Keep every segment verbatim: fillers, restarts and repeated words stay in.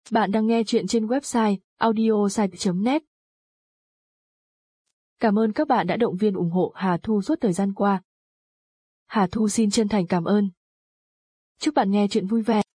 Bạn đang nghe chuyện trên website audiosite chấm net. Cảm ơn các bạn đã động viên ủng hộ Hà Thu suốt thời gian qua. Hà Thu xin chân thành cảm ơn. Chúc bạn nghe chuyện vui vẻ.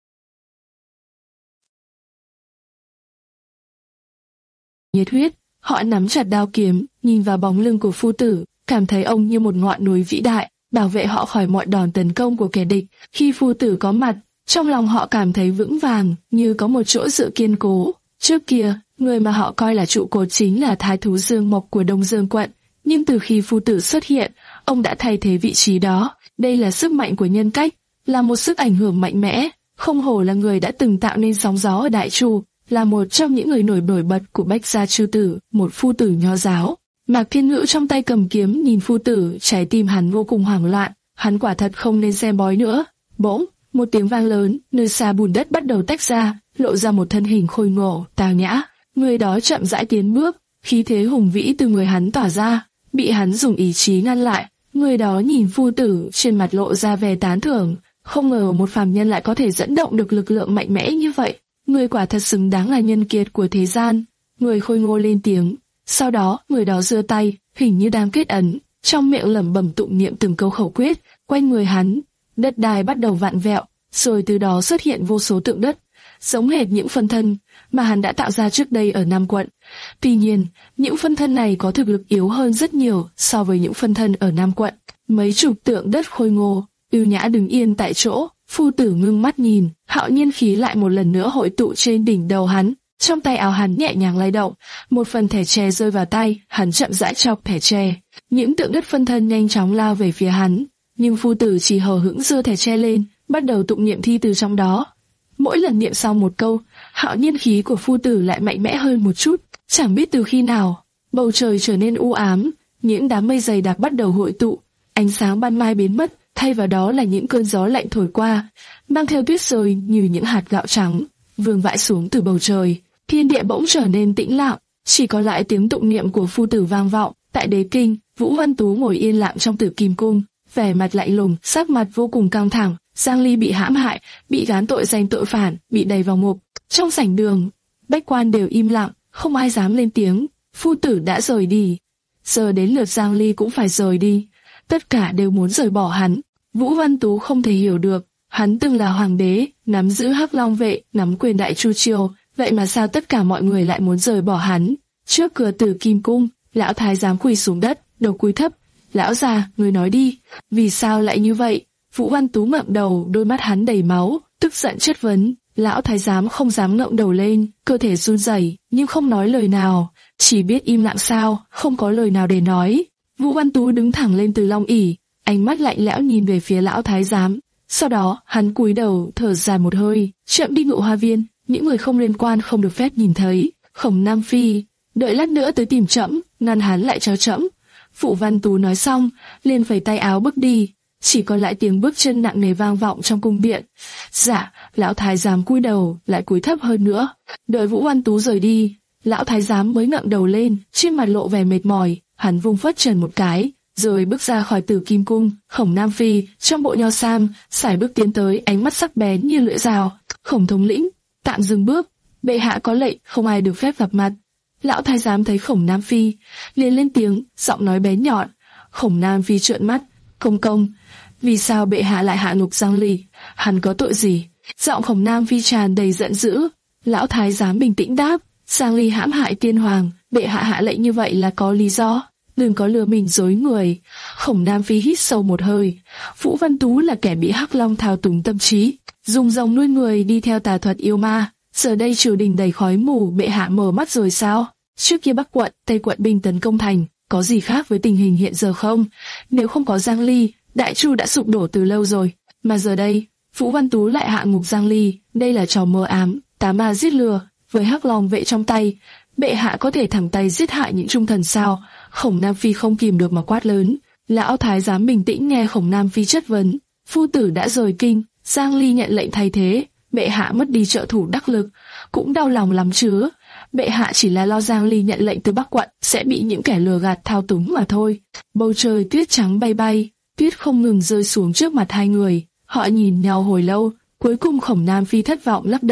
Nhiệt huyết, họ nắm chặt đao kiếm, nhìn vào bóng lưng của phu tử, cảm thấy ông như một ngọn núi vĩ đại, bảo vệ họ khỏi mọi đòn tấn công của kẻ địch. Khi phu tử có mặt, trong lòng họ cảm thấy vững vàng, như có một chỗ dựa kiên cố. Trước kia, người mà họ coi là trụ cột chính là thái thú Dương Mộc của Đông Dương quận, nhưng từ khi phu tử xuất hiện, ông đã thay thế vị trí đó. Đây là sức mạnh của nhân cách, là một sức ảnh hưởng mạnh mẽ. Không hổ là người đã từng tạo nên sóng gió ở Đại Chu, là một trong những người nổi nổi bật của Bách gia chư tử, một phu tử nho giáo. Mạc Thiên Ngữ trong tay cầm kiếm nhìn phu tử, trái tim hắn vô cùng hoảng loạn, hắn quả thật không nên xem bói nữa. Bỗng, một tiếng vang lớn, nơi xa bùn đất bắt đầu tách ra, lộ ra một thân hình khôi ngô, tao nhã. Người đó chậm rãi tiến bước, khí thế hùng vĩ từ người hắn tỏa ra, bị hắn dùng ý chí ngăn lại. Người đó nhìn phu tử, trên mặt lộ ra vẻ tán thưởng, không ngờ một phàm nhân lại có thể dẫn động được lực lượng mạnh mẽ như vậy. Người quả thật xứng đáng là nhân kiệt của thế gian. Người khôi ngô lên tiếng, sau đó người đó giơ tay, hình như đang kết ấn, trong miệng lẩm bẩm tụng niệm từng câu khẩu quyết. Quanh người hắn, đất đai bắt đầu vặn vẹo, rồi từ đó xuất hiện vô số tượng đất, giống hệt những phân thân mà hắn đã tạo ra trước đây ở Nam quận. Tuy nhiên, những phân thân này có thực lực yếu hơn rất nhiều so với những phân thân ở Nam quận. Mấy chục tượng đất khôi ngô, ưu nhã đứng yên tại chỗ. Phu tử ngưng mắt nhìn, hạo nhiên khí lại một lần nữa hội tụ trên đỉnh đầu hắn. Trong tay áo hắn nhẹ nhàng lay động, một phần thẻ tre rơi vào tay, hắn chậm rãi chọc thẻ tre. Những tượng đất phân thân nhanh chóng lao về phía hắn, nhưng phu tử chỉ hờ hững giơ thẻ tre lên, bắt đầu tụng niệm thi từ trong đó. Mỗi lần niệm xong một câu, hạo nhiên khí của phu tử lại mạnh mẽ hơn một chút. Chẳng biết từ khi nào, bầu trời trở nên u ám, những đám mây dày đặc bắt đầu hội tụ, ánh sáng ban mai biến mất, thay vào đó là những cơn gió lạnh thổi qua, mang theo tuyết rơi như những hạt gạo trắng, vương vãi xuống từ bầu trời. Thiên địa bỗng trở nên tĩnh lặng, chỉ có lại tiếng tụng niệm của phu tử vang vọng. Tại đế kinh, Vũ Văn Tú ngồi yên lặng trong Tử Kim cung, vẻ mặt lạnh lùng, sắc mặt vô cùng căng thẳng. Giang Ly bị hãm hại, bị gán tội danh tội phản, bị đày vào ngục. Trong sảnh đường, bách quan đều im lặng, không ai dám lên tiếng. Phu tử đã rời đi, giờ đến lượt Giang Ly cũng phải rời đi. Tất cả đều muốn rời bỏ hắn. Vũ Văn Tú không thể hiểu được, hắn từng là hoàng đế, nắm giữ Hắc Long vệ, nắm quyền Đại Chu triều, vậy mà sao tất cả mọi người lại muốn rời bỏ hắn? Trước cửa Tử Kim cung, lão thái giám quỳ xuống đất, đầu cúi thấp. Lão già, người nói đi, vì sao lại như vậy? Vũ Văn Tú ngậm đầu, đôi mắt hắn đầy máu, tức giận chất vấn. Lão thái giám không dám ngẩng đầu lên, cơ thể run rẩy, nhưng không nói lời nào, chỉ biết im lặng sao, không có lời nào để nói. Vũ Văn Tú đứng thẳng lên từ long ỷ, ánh mắt lạnh lẽo nhìn về phía lão thái giám. Sau đó, hắn cúi đầu, thở dài một hơi, chậm đi Ngự Hoa viên, những người không liên quan không được phép nhìn thấy. Khổng Nam Phi, đợi lát nữa tới tìm trẫm, ngăn hắn lại cho trẫm. Vũ Văn Tú nói xong, liền phẩy tay áo bước đi. Chỉ còn lại tiếng bước chân nặng nề vang vọng trong cung điện. Dạ, lão thái giám cúi đầu, lại cúi thấp hơn nữa. Đợi Vũ Văn Tú rời đi, lão thái giám mới ngẩng đầu lên, trên mặt lộ vẻ mệt mỏi. Hắn vung phất trần một cái, rồi bước ra khỏi Tử Kim cung. Khổng Nam Phi trong bộ nho sam, sải bước tiến tới, ánh mắt sắc bén như lưỡi dao. Khổng thống lĩnh, tạm dừng bước, bệ hạ có lệnh, không ai được phép gặp mặt. Lão thái giám thấy Khổng Nam Phi, liền lên tiếng, giọng nói bén nhọn. Khổng Nam Phi trợn mắt, công công, vì sao bệ hạ lại hạ ngục Giang Ly? Hắn có tội gì? Giọng Khổng Nam Phi tràn đầy giận dữ. Lão thái giám bình tĩnh đáp, Giang Ly hãm hại tiên hoàng, bệ hạ hạ lệnh như vậy là có lý do, đừng có lừa mình dối người. Khổng Nam Phi hít sâu một hơi. Vũ Văn Tú là kẻ bị Hắc Long thao túng tâm trí, dùng rồng nuôi người, đi theo tà thuật yêu ma. Giờ đây triều đình đầy khói mù, bệ hạ mở mắt rồi sao? Trước kia Bắc quận, Tây quận binh tấn công thành, có gì khác với tình hình hiện giờ không? Nếu không có Giang Ly, Đại Chu đã sụp đổ từ lâu rồi. Mà giờ đây, Vũ Văn Tú lại hạ ngục Giang Ly, đây là trò mơ ám, tá ma giết lừa. Với Hắc Long vệ trong tay, bệ hạ có thể thẳng tay giết hại những trung thần sao? Khổng Nam Phi không kìm được mà quát lớn. Lão thái giám bình tĩnh nghe Khổng Nam Phi chất vấn. Phu tử đã rời kinh, Giang Ly nhận lệnh thay thế, bệ hạ mất đi trợ thủ đắc lực, cũng đau lòng lắm chứ. Bệ hạ chỉ là lo Giang Ly nhận lệnh từ Bắc quận sẽ bị những kẻ lừa gạt thao túng mà thôi. Bầu trời tuyết trắng bay bay, tuyết không ngừng rơi xuống trước mặt hai người. Họ nhìn nhau hồi lâu, cuối cùng Khổng Nam Phi thất vọng lắc đầu.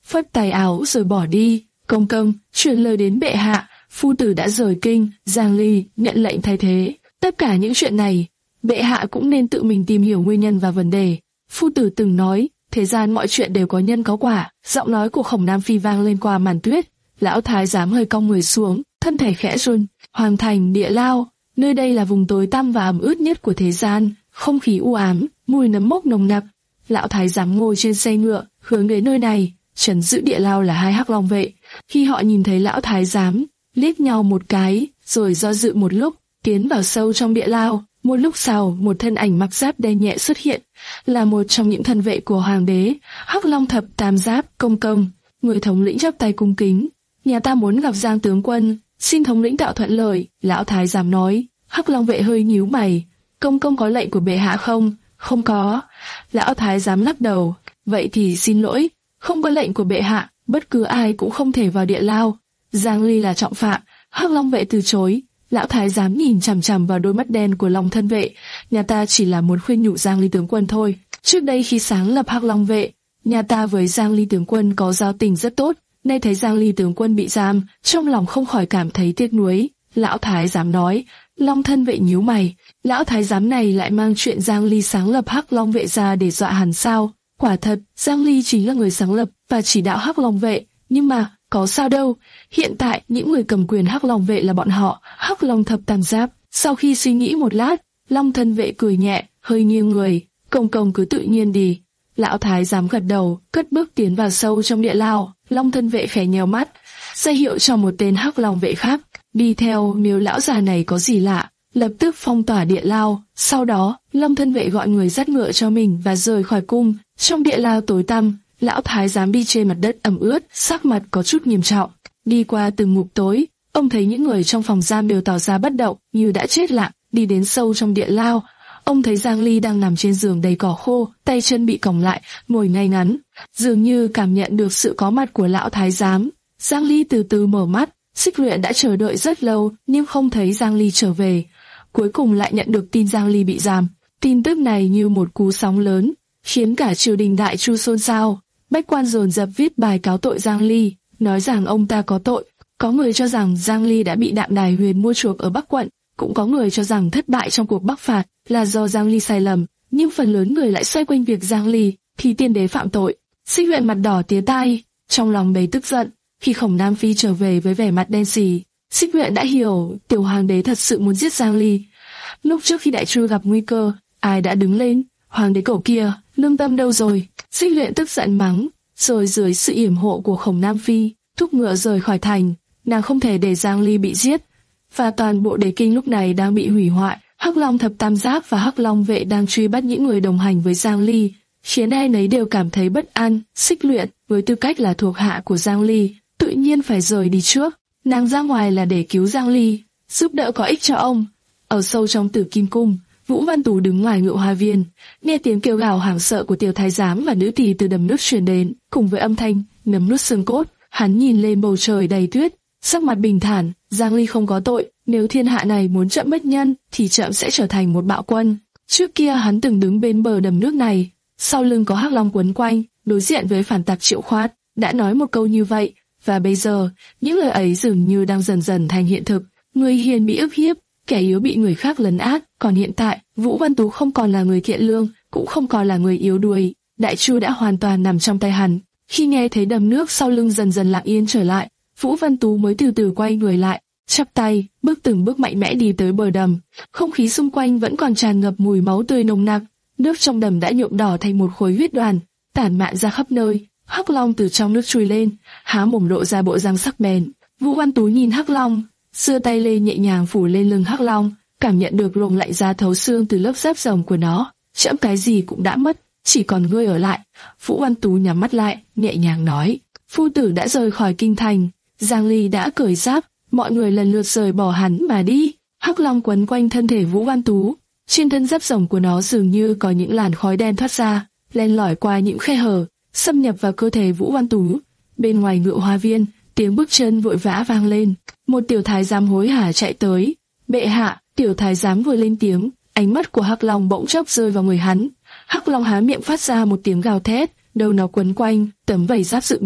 phất tay áo rồi bỏ đi. Công công, truyền lời đến bệ hạ, phu tử đã rời kinh, Giang Ly nhận lệnh thay thế. Tất cả những chuyện này, bệ hạ cũng nên tự mình tìm hiểu nguyên nhân và vấn đề. Phu tử từng nói, thế gian mọi chuyện đều có nhân có quả. Giọng nói của Khổng Nam Phi vang lên qua màn tuyết. Lão thái giám hơi cong người xuống, thân thể khẽ run. Hoàng thành địa lao, nơi đây là vùng tối tăm và ẩm ướt nhất của thế gian, không khí u ám, mùi nấm mốc nồng nặc. Lão thái giám ngồi trên xe ngựa, hướng đến nơi này. Trấn giữ địa lao là hai hắc long vệ. Khi họ nhìn thấy lão thái giám, liếc nhau một cái, rồi do dự một lúc, tiến vào sâu trong địa lao. Một lúc sau, một thân ảnh mặc giáp đen nhẹ xuất hiện, là một trong những thân vệ của hoàng đế, Hắc Long Thập Tam Giáp. Công công, người thống lĩnh chắp tay cung kính, nhà ta muốn gặp Giang tướng quân, xin thống lĩnh tạo thuận lợi. Lão thái giám nói. Hắc Long vệ hơi nhíu mày, công công có lệnh của bệ hạ không? Không có. Lão thái giám lắc đầu. Vậy thì xin lỗi, không có lệnh của bệ hạ, bất cứ ai cũng không thể vào địa lao. Giang Ly là trọng phạm. Hắc Long vệ từ chối. Lão thái giám nhìn chằm chằm vào đôi mắt đen của Long thân vệ. Nhà ta chỉ là muốn khuyên nhủ Giang Ly tướng quân thôi. Trước đây khi sáng lập Hắc Long vệ, nhà ta với Giang Ly tướng quân có giao tình rất tốt. Nay thấy Giang Ly tướng quân bị giam, trong lòng không khỏi cảm thấy tiếc nuối. Lão thái giám nói. Long thân vệ nhíu mày. Lão thái giám này lại mang chuyện Giang Ly sáng lập Hắc Long vệ ra để dọa hắn sao? Quả thật, Giang Ly chính là người sáng lập và chỉ đạo Hắc Long vệ. Nhưng mà có sao đâu, hiện tại những người cầm quyền Hắc Long vệ là bọn họ, Hắc Long Thập Tam Giáp. Sau khi suy nghĩ một lát, Long thân vệ cười nhẹ, hơi nghiêng người. Công công cứ tự nhiên đi. Lão thái giám gật đầu, cất bước tiến vào sâu trong địa lao. Long thân vệ khẽ nheo mắt, ra hiệu cho một tên Hắc Long vệ khác đi theo. Nếu lão già này có gì lạ, lập tức phong tỏa địa lao. Sau đó, Long thân vệ gọi người dắt ngựa cho mình và rời khỏi cung. Trong địa lao tối tăm, lão thái giám đi trên mặt đất ẩm ướt, sắc mặt có chút nghiêm trọng. Đi qua từng ngục tối, ông thấy những người trong phòng giam đều tỏ ra bất động, như đã chết lặng. Đi đến sâu trong địa lao, ông thấy Giang Ly đang nằm trên giường đầy cỏ khô, tay chân bị còng lại, ngồi ngay ngắn, dường như cảm nhận được sự có mặt của lão thái giám. Giang Ly từ từ mở mắt. Xích Luyện đã chờ đợi rất lâu nhưng không thấy Giang Ly trở về. Cuối cùng lại nhận được tin Giang Ly bị giam. Tin tức này như một cú sóng lớn, khiến cả triều đình Đại Chu xôn xao. Bách quan dồn dập viết bài cáo tội Giang Ly, nói rằng ông ta có tội. Có người cho rằng Giang Ly đã bị Đạm Đài Huyền mua chuộc ở Bắc quận, cũng có người cho rằng thất bại trong cuộc Bắc phạt là do Giang Ly sai lầm, nhưng phần lớn người lại xoay quanh việc Giang Ly thì tiên đế phạm tội. Xích Luyện mặt đỏ tía tai, trong lòng đầy tức giận. Khi Khổng Nam Phi trở về với vẻ mặt đen sì, Xích Luyện đã hiểu tiểu hoàng đế thật sự muốn giết Giang Ly. Lúc trước khi Đại Chu gặp nguy cơ, ai đã đứng lên? Hoàng đế cẩu kia, lương tâm đâu rồi? Xích Luyện tức giận mắng, rồi dưới sự yểm hộ của Khổng Nam Phi, thúc ngựa rời khỏi thành. Nàng không thể để Giang Ly bị giết, và toàn bộ đế kinh lúc này đang bị hủy hoại. Hắc Long Thập Tam Giáp và Hắc Long vệ đang truy bắt những người đồng hành với Giang Ly, khiến ai nấy đều cảm thấy bất an. Xích Luyện, với tư cách là thuộc hạ của Giang Ly, tự nhiên phải rời đi trước. Nàng ra ngoài là để cứu Giang Ly, giúp đỡ có ích cho ông. Ở sâu trong Tử Kim Cung, Vũ Văn Tú đứng ngoài Ngự Hoa Viên, nghe tiếng kêu gào hoảng sợ của tiểu thái giám và nữ tỳ từ đầm nước truyền đến, cùng với âm thanh nấm nuốt xương cốt. Hắn nhìn lên bầu trời đầy tuyết, sắc mặt bình thản. Giang Ly không có tội, nếu thiên hạ này muốn Trẫm bất nhân, thì Trẫm sẽ trở thành một bạo quân. Trước kia hắn từng đứng bên bờ đầm nước này, sau lưng có hắc long quấn quanh, đối diện với phản tặc Triệu Khoát, đã nói một câu như vậy, và bây giờ những lời ấy dường như đang dần dần thành hiện thực. Người hiền bị ức hiếp, kẻ yếu bị người khác lấn át, còn hiện tại Vũ Văn Tú không còn là người thiện lương, cũng không còn là người yếu đuối. Đại Chu đã hoàn toàn nằm trong tay hắn. Khi nghe thấy đầm nước sau lưng dần dần lặng yên trở lại, Vũ Văn Tú mới từ từ quay người lại, chắp tay, bước từng bước mạnh mẽ đi tới bờ đầm. Không khí xung quanh vẫn còn tràn ngập mùi máu tươi nồng nặc, nước trong đầm đã nhuộm đỏ thành một khối huyết đoàn, tản mạn ra khắp nơi. Hắc Long từ trong nước chui lên, há mồm lộ ra bộ răng sắc bén. Vũ Văn Tú nhìn Hắc Long, giơ tay lên nhẹ nhàng phủ lên lưng Hắc Long, cảm nhận được luồng lạnh giá thấu xương từ lớp giáp rồng của nó. Trẫm cái gì cũng đã mất, chỉ còn ngươi ở lại. Vũ Văn Tú nhắm mắt lại, nhẹ nhàng nói. Phu tử đã rời khỏi kinh thành, Giang Ly đã cởi giáp, mọi người lần lượt rời bỏ hắn mà đi. Hắc Long quấn quanh thân thể Vũ Văn Tú, trên thân giáp rồng của nó dường như có những làn khói đen thoát ra, len lỏi qua những khe hở, xâm nhập vào cơ thể Vũ Văn Tú. Bên ngoài Ngự Hoa Viên, tiếng bước chân vội vã vang lên. Một tiểu thái giám hối hả chạy tới. Bệ hạ! Tiểu thái giám vừa lên tiếng, ánh mắt của Hắc Long bỗng chốc rơi vào người hắn. Hắc Long há miệng phát ra một tiếng gào thét, đầu nó quấn quanh tấm vảy giáp dựng đứng,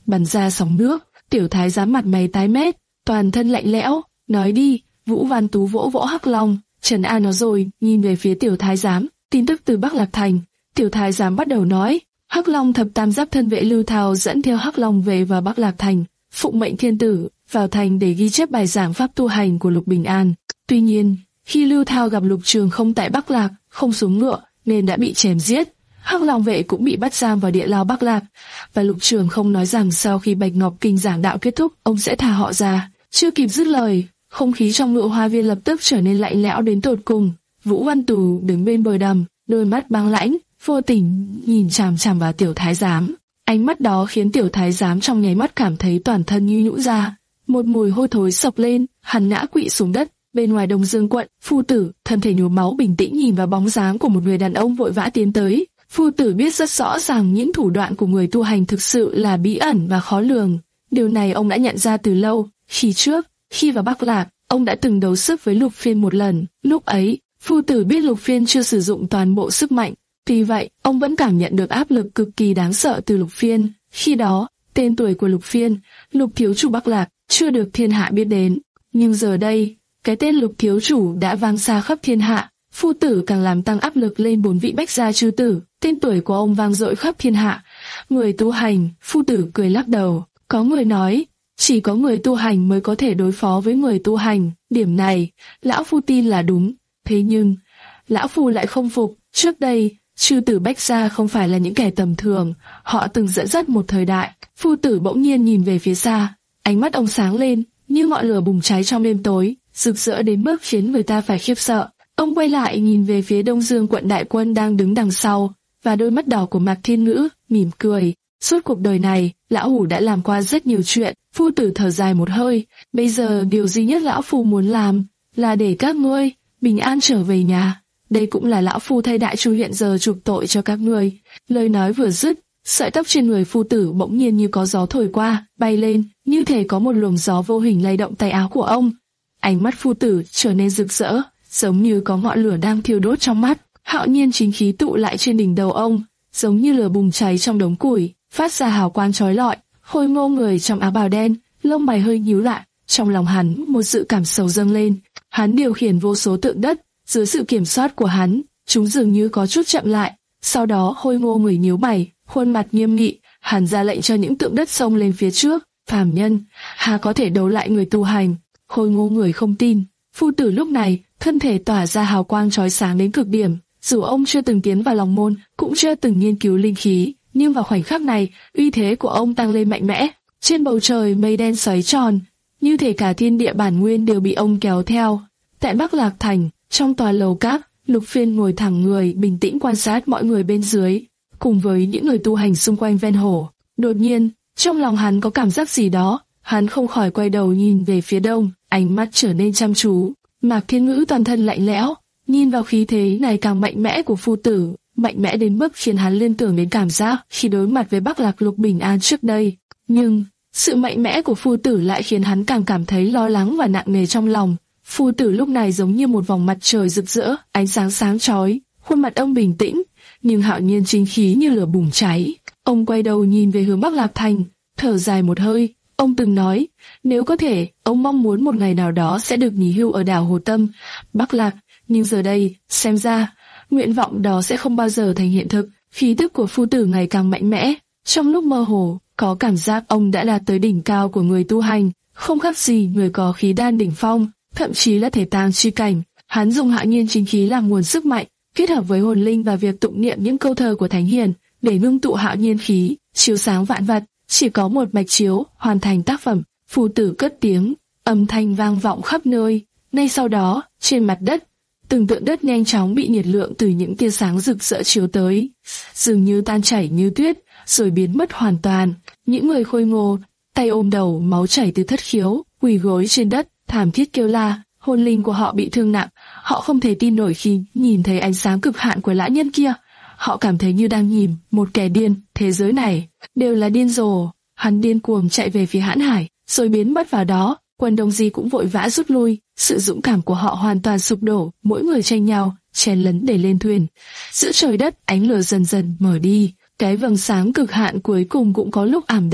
bắn ra sóng nước. Tiểu thái giám mặt mày tái mét, toàn thân lạnh lẽo, nói đi. Vũ Văn Tú vỗ vỗ Hắc Long, trấn an nó rồi nhìn về phía tiểu thái giám. Tin tức từ Bắc Lạc Thành. Tiểu thái giám bắt đầu nói, Hắc Long thập tam giáp thân vệ Lưu Thao dẫn theo Hắc Long về vào Bắc Lạc Thành, phụng mệnh thiên tử vào thành để ghi chép bài giảng pháp tu hành của Lục Bình An. Tuy nhiên, khi Lưu Thao gặp Lục Trường Không tại Bắc Lạc, không xuống ngựa nên đã bị chém giết. Hắc Long vệ cũng bị bắt giam vào địa lao Bắc Lạc, và Lục Trường Không nói rằng sau khi Bạch Ngọc Kinh giảng đạo kết thúc, ông sẽ thả họ ra. Chưa kịp dứt lời, không khí trong ngự hoa viên lập tức trở nên lạnh lẽo đến tột cùng. Vũ Văn Tú đứng bên bờ đầm, đôi mắt băng lãnh, vô tình nhìn chằm chằm vào tiểu thái giám. Ánh mắt đó khiến tiểu thái giám trong nháy mắt cảm thấy toàn thân như nhũn ra. Một mùi hôi thối sộc lên, hắn ngã quỵ xuống đất. Bên ngoài Đông Dương quận, phu tử, thân thể nhuốm máu bình tĩnh nhìn vào bóng dáng của một người đàn ông vội vã tiến tới. Phu tử biết rất rõ ràng những thủ đoạn của người tu hành thực sự là bí ẩn và khó lường. Điều này ông đã nhận ra từ lâu. Khi trước, khi vào Bắc Lạc, ông đã từng đấu sức với Lục Phiên một lần. Lúc ấy, phu tử biết Lục Phiên chưa sử dụng toàn bộ sức mạnh. Tuy vậy, ông vẫn cảm nhận được áp lực cực kỳ đáng sợ từ Lục Phiên. Khi đó, tên tuổi của Lục Phiên, Lục thiếu chủ Bắc Lạc, chưa được thiên hạ biết đến. Nhưng giờ đây, cái tên Lục thiếu chủ đã vang xa khắp thiên hạ. Phu tử càng làm tăng áp lực lên bốn vị bách gia chư tử. Tên tuổi của ông vang dội khắp thiên hạ. Người tu hành, phu tử cười lắc đầu. Có người nói, chỉ có người tu hành mới có thể đối phó với người tu hành. Điểm này, lão phu tin là đúng. Thế nhưng, lão phu lại không phục. Trước đây, chư tử bách gia không phải là những kẻ tầm thường. Họ từng dẫn dắt một thời đại. Phu tử bỗng nhiên nhìn về phía xa. Ánh mắt ông sáng lên, như ngọn lửa bùng cháy trong đêm tối, rực rỡ đến mức khiến người ta phải khiếp sợ. Ông quay lại nhìn về phía Đông Dương quận đại quân đang đứng đằng sau, và đôi mắt đỏ của Mạc Thiên Ngữ mỉm cười. Suốt cuộc đời này, lão hủ đã làm qua rất nhiều chuyện. Phu tử thở dài một hơi. Bây giờ điều duy nhất lão phu muốn làm là để các ngươi bình an trở về nhà. Đây cũng là lão phu thay đại chu hiện giờ chuộc tội cho các ngươi. Lời nói vừa dứt, sợi tóc trên người phu tử bỗng nhiên như có gió thổi qua, bay lên, như thể có một luồng gió vô hình lay động tay áo của ông. Ánh mắt phu tử trở nên rực rỡ, giống như có ngọn lửa đang thiêu đốt trong mắt. Hạo nhiên chính khí tụ lại trên đỉnh đầu ông, giống như lửa bùng cháy trong đống củi, phát ra hào quang chói lọi. Khôi Ngô người trong áo bào đen, lông mày hơi nhíu lại, trong lòng hắn một dự cảm sầu dâng lên. Hắn điều khiển vô số tượng đất, dưới sự kiểm soát của hắn, chúng dường như có chút chậm lại. Sau đó Khôi Ngô người nhíu mày, khuôn mặt nghiêm nghị, hắn ra lệnh cho những tượng đất xông lên phía trước. Phàm nhân, hà có thể đấu lại người tu hành? Khôi Ngô người không tin. Phu tử lúc này, thân thể tỏa ra hào quang chói sáng đến cực điểm. Dù ông chưa từng tiến vào lòng môn, cũng chưa từng nghiên cứu linh khí, nhưng vào khoảnh khắc này, uy thế của ông tăng lên mạnh mẽ. Trên bầu trời mây đen xoáy tròn, như thể cả thiên địa bản nguyên đều bị ông kéo theo. Tại Bắc Lạc Thành, trong tòa lầu các, Lục Phiên ngồi thẳng người, bình tĩnh quan sát mọi người bên dưới, cùng với những người tu hành xung quanh ven hồ. Đột nhiên, trong lòng hắn có cảm giác gì đó, hắn không khỏi quay đầu nhìn về phía đông, ánh mắt trở nên chăm chú. Mạc Thiên Ngữ toàn thân lạnh lẽo, nhìn vào khí thế ngày càng mạnh mẽ của phu tử, mạnh mẽ đến mức khiến hắn liên tưởng đến cảm giác khi đối mặt với Bắc Lạc Lục Bình An trước đây. Nhưng sự mạnh mẽ của phu tử lại khiến hắn càng cảm thấy lo lắng và nặng nề trong lòng. Phu tử lúc này giống như một vòng mặt trời rực rỡ, ánh sáng sáng chói, khuôn mặt ông bình tĩnh, nhưng hạo nhiên chính khí như lửa bùng cháy. Ông quay đầu nhìn về hướng Bắc Lạc Thành, thở dài một hơi. Ông từng nói, nếu có thể, ông mong muốn một ngày nào đó sẽ được nghỉ hưu ở đảo Hồ Tâm, Bắc Lạc. Nhưng giờ đây, xem ra, nguyện vọng đó sẽ không bao giờ thành hiện thực. Khí tức của phu tử ngày càng mạnh mẽ. Trong lúc mơ hồ, có cảm giác ông đã đạt tới đỉnh cao của người tu hành, không khác gì người có khí đan đỉnh phong, thậm chí là thể tàng chi cảnh. Hắn dùng hạo nhiên chính khí làm nguồn sức mạnh, kết hợp với hồn linh và việc tụng niệm những câu thơ của Thánh Hiền để ngưng tụ hạo nhiên khí, chiếu sáng vạn vật. Chỉ có một mạch chiếu hoàn thành tác phẩm. Phu tử cất tiếng, âm thanh vang vọng khắp nơi. Ngay sau đó, trên mặt đất, từng tượng đất nhanh chóng bị nhiệt lượng từ những tia sáng rực rỡ chiếu tới, dường như tan chảy như tuyết, rồi biến mất hoàn toàn. Những người khôi ngô, tay ôm đầu, máu chảy từ thất khiếu, quỳ gối trên đất, thảm thiết kêu la. Hồn linh của họ bị thương nặng, họ không thể tin nổi khi nhìn thấy ánh sáng cực hạn của lão nhân kia. Họ cảm thấy như đang nhìn một kẻ điên. Thế giới này đều là điên rồ. Hắn điên cuồng chạy về phía Hãn Hải, rồi biến mất vào đó. Quân Đông Di cũng vội vã rút lui. Sự dũng cảm của họ hoàn toàn sụp đổ, mỗi người tranh nhau chen lấn để lên thuyền. Giữa trời đất, ánh lửa dần dần mở đi, cái vầng sáng cực hạn cuối cùng cũng có lúc ảm đạm.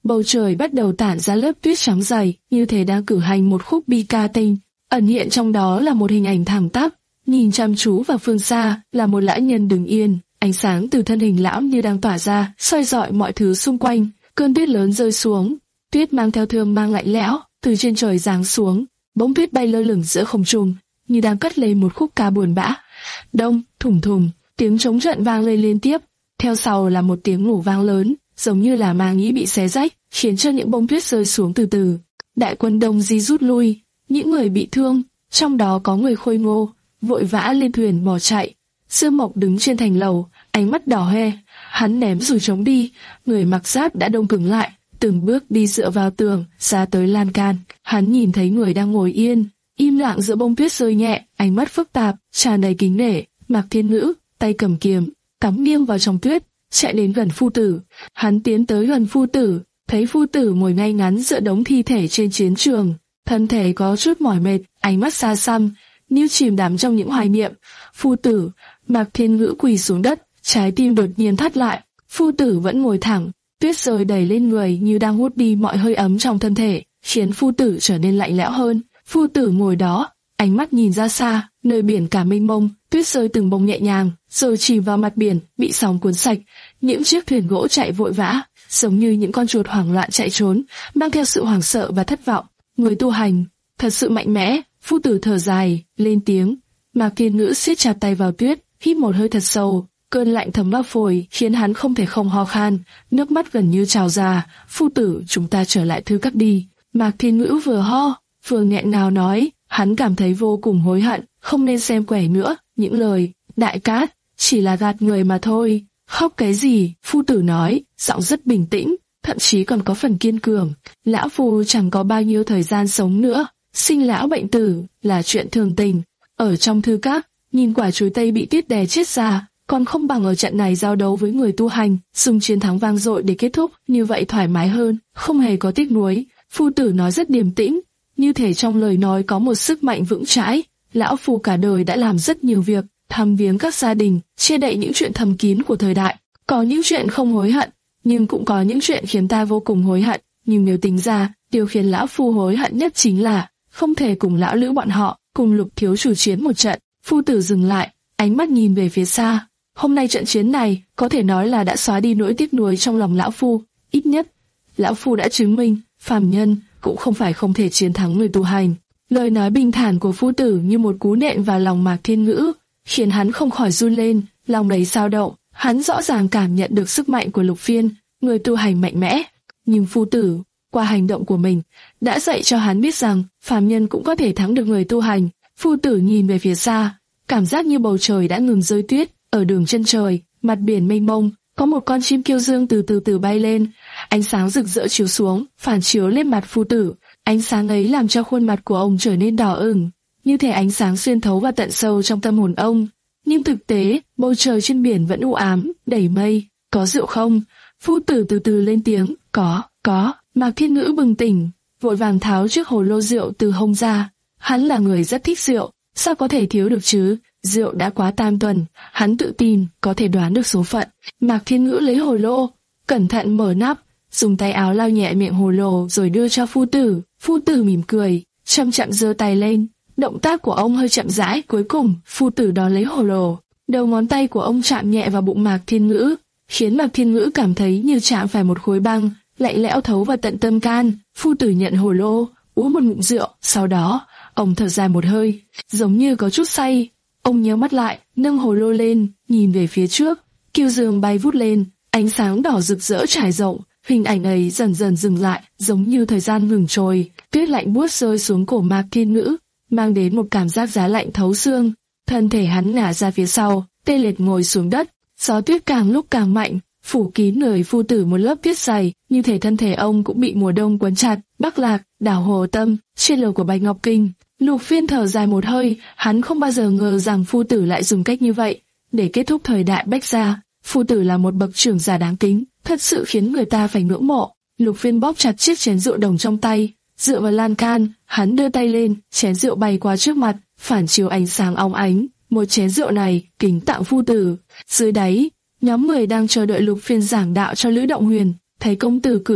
bầu trời bắt đầu tản ra lớp tuyết trắng dày, như thể đang cử hành một khúc bi ca tinh. Ẩn hiện trong đó là một hình ảnh thẳng tắp, nhìn chăm chú vào phương xa là một lão nhân đứng yên, ánh sáng từ thân hình lão như đang tỏa ra, soi rọi mọi thứ xung quanh. Cơn tuyết lớn rơi xuống, tuyết mang theo thương mang lạnh lẽo từ trên trời giáng xuống, bông tuyết bay lơ lửng giữa không trung, như đang cất lên một khúc ca buồn bã. Đông, thủng thùng, tiếng trống trận vang lên liên tiếp, theo sau là một tiếng nổ vang lớn, giống như là màng nhĩ bị xé rách, khiến cho những bông tuyết rơi xuống từ từ. Đại quân Đông Di rút lui, những người bị thương, trong đó có người khôi ngô, vội vã lên thuyền bỏ chạy. Sương Mộc đứng trên thành lầu, ánh mắt đỏ hoe, hắn ném rủi trống đi, người mặc giáp đã đông cứng lại, từng bước đi dựa vào tường, ra tới lan can. Hắn nhìn thấy người đang ngồi yên, im lặng giữa bông tuyết rơi nhẹ, ánh mắt phức tạp, tràn đầy kính nể. Mạc Thiên Ngữ, tay cầm kiếm, cắm nghiêng vào trong tuyết, chạy đến gần phu tử. Hắn tiến tới gần phu tử, thấy phu tử ngồi ngay ngắn giữa đống thi thể trên chiến trường, thân thể có chút mỏi mệt, ánh mắt xa xăm, như chìm đắm trong những hoài niệm. Phu tử, Mạc Thiên Ngữ quỳ xuống đất, trái tim đột nhiên thắt lại. Phu tử vẫn ngồi thẳng, tuyết rơi đầy lên người như đang hút đi mọi hơi ấm trong thân thể, khiến phu tử trở nên lạnh lẽo hơn. Phu tử ngồi đó, ánh mắt nhìn ra xa, nơi biển cả mênh mông, tuyết rơi từng bông nhẹ nhàng, rồi chìm vào mặt biển, bị sóng cuốn sạch. Những chiếc thuyền gỗ chạy vội vã, giống như những con chuột hoảng loạn chạy trốn, mang theo sự hoảng sợ và thất vọng. Người tu hành, thật sự mạnh mẽ. Phu tử thở dài, lên tiếng. Mạc Thiên Ngữ siết chặt tay vào tuyết, hít một hơi thật sâu. Cơn lạnh thấm vào phổi khiến hắn không thể không ho khan, nước mắt gần như trào ra. Phu tử, chúng ta trở lại thư các đi. Mạc Thiên Ngữ vừa ho, vừa nghẹn ngào nói. Hắn cảm thấy vô cùng hối hận, không nên xem quẻ nữa. Những lời đại cát chỉ là gạt người mà thôi. Khóc cái gì? Phu tử nói, giọng rất bình tĩnh, thậm chí còn có phần kiên cường. Lão phu chẳng có bao nhiêu thời gian sống nữa, sinh lão bệnh tử là chuyện thường tình. Ở trong thư các, nhìn quả chuối tây bị tuyết đè chết ra, còn không bằng ở trận này giao đấu với người tu hành, dùng chiến thắng vang dội để kết thúc, như vậy thoải mái hơn, không hề có tiếc nuối. Phu tử nói rất điềm tĩnh, như thể trong lời nói có một sức mạnh vững chãi. Lão phu cả đời đã làm rất nhiều việc, thăm viếng các gia đình, che đậy những chuyện thầm kín của thời đại. Có những chuyện không hối hận, nhưng cũng có những chuyện khiến ta vô cùng hối hận. Nhưng nếu tính ra, điều khiến lão phu hối hận nhất chính là không thể cùng lão lữ bọn họ, cùng Lục thiếu chủ chiến một trận. Phu tử dừng lại, ánh mắt nhìn về phía xa. Hôm nay trận chiến này có thể nói là đã xóa đi nỗi tiếc nuối trong lòng lão phu. Ít nhất, lão phu đã chứng minh phàm nhân cũng không phải không thể chiến thắng người tu hành. Lời nói bình thản của phu tử như một cú nện vào lòng Mạc Thiên Ngữ, khiến hắn không khỏi run lên, lòng đầy dao động. Hắn rõ ràng cảm nhận được sức mạnh của Lục Phiên, người tu hành mạnh mẽ. Nhưng phu tử, qua hành động của mình, đã dạy cho hắn biết rằng phàm nhân cũng có thể thắng được người tu hành. Phu tử nhìn về phía xa, cảm giác như bầu trời đã ngừng rơi tuyết. Ở đường chân trời, mặt biển mênh mông, có một con chim kiêu dương từ từ từ bay lên. Ánh sáng rực rỡ chiếu xuống, phản chiếu lên mặt phu tử. Ánh sáng ấy làm cho khuôn mặt của ông trở nên đỏ ửng, như thể ánh sáng xuyên thấu vào tận sâu trong tâm hồn ông. Nhưng thực tế, bầu trời trên biển vẫn u ám, đầy mây. Có rượu không? Phu tử từ từ lên tiếng. Có, có. Mạc Thiên Ngữ bừng tỉnh, vội vàng tháo chiếc hồ lô rượu từ hông ra. Hắn là người rất thích rượu, sao có thể thiếu được chứ? Rượu đã quá tam tuần, hắn tự tin có thể đoán được số phận. Mạc Thiên Ngữ lấy hồ lô, cẩn thận mở nắp, dùng tay áo lau nhẹ miệng hồ lô rồi đưa cho phu tử. Phu tử mỉm cười, chậm chậm giơ tay lên. Động tác của ông hơi chậm rãi, cuối cùng phu tử đón lấy hồ lô. Đầu ngón tay của ông chạm nhẹ vào bụng Mạc Thiên Ngữ, khiến Mạc Thiên Ngữ cảm thấy như chạm phải một khối băng, lạnh lẽo thấu vào tận tâm can. Phu tử nhận hồ lô, uống một ngụm rượu, sau đó ông thở dài một hơi, giống như có chút say. Ông nhíu mắt lại, nâng hồ lô lên, nhìn về phía trước. Kiêu dương bay vút lên, ánh sáng đỏ rực rỡ trải rộng. Hình ảnh ấy dần dần dừng lại, giống như thời gian ngừng trôi. Tuyết lạnh buốt rơi xuống cổ Mạc Thiên Ngữ, mang đến một cảm giác giá lạnh thấu xương. Thân thể hắn ngả ra phía sau, tê liệt ngồi xuống đất. Gió tuyết càng lúc càng mạnh, phủ kín người phu tử một lớp tuyết dày, như thể thân thể ông cũng bị mùa đông quấn chặt. Bắc Lạc, đảo Hồ Tâm, trên lầu của Bạch Ngọc Kinh. Lục Phiên thở dài một hơi, hắn không bao giờ ngờ rằng phu tử lại dùng cách như vậy để kết thúc thời đại Bách gia. Phu tử là một bậc trưởng giả đáng kính, thật sự khiến người ta phải ngưỡng mộ. Lục Phiên bóp chặt chiếc chén rượu đồng trong tay, dựa vào lan can, hắn đưa tay lên, chén rượu bay qua trước mặt, phản chiếu ánh sáng óng ánh. Một chén rượu này kính tặng phu tử. Dưới đáy, nhóm người đang chờ đợi Lục Phiên giảng đạo cho Lữ Động Huyền, thấy công tử cử động,